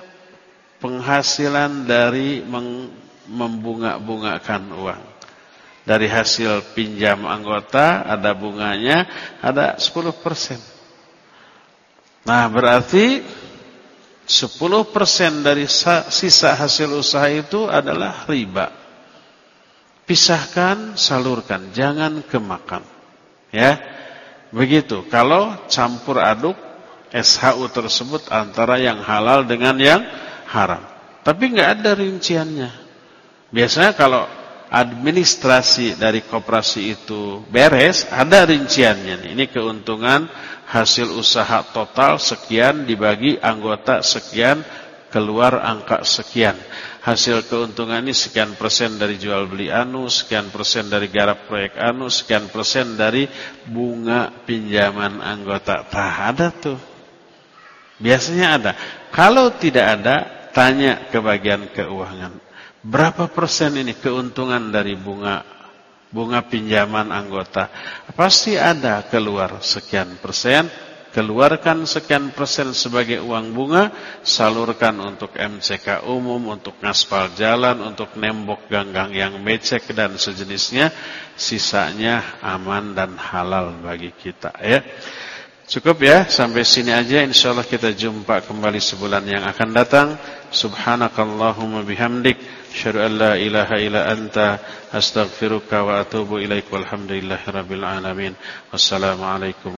penghasilan dari membunga-bungakan uang. Dari hasil pinjam anggota ada bunganya, ada sepuluh persen. Nah berarti sepuluh persen dari sisa hasil usaha itu adalah riba. pisahkan, salurkan, jangan kemakan. Ya. Begitu. Kalau campur aduk S H U tersebut antara yang halal dengan yang haram. Tapi enggak ada rinciannya. Biasanya kalau administrasi dari koperasi itu beres, ada rinciannya. Ini keuntungan hasil usaha total sekian dibagi anggota sekian, keluar angka sekian. Hasil keuntungan ini sekian persen dari jual beli anu, sekian persen dari garap proyek anu, sekian persen dari bunga pinjaman anggota. Nah, ada tuh. Biasanya ada. Kalau tidak ada, tanya ke bagian keuangan. Berapa persen ini keuntungan dari bunga bunga pinjaman anggota? Pasti ada keluar sekian persen. Keluarkan sekian persen sebagai uang bunga, salurkan untuk M C K umum, untuk ngaspal jalan, untuk nembok ganggang yang becek dan sejenisnya. Sisanya aman dan halal bagi kita, ya. Cukup ya, sampai sini aja. Insyaallah kita jumpa kembali sebulan yang akan datang. Subhanakallahumma bihamdik, asyhadu an la ilaha illa anta, astaghfiruka wa atubu ilaik. Walhamdulillahirabbil alamin. Wassalamualaikum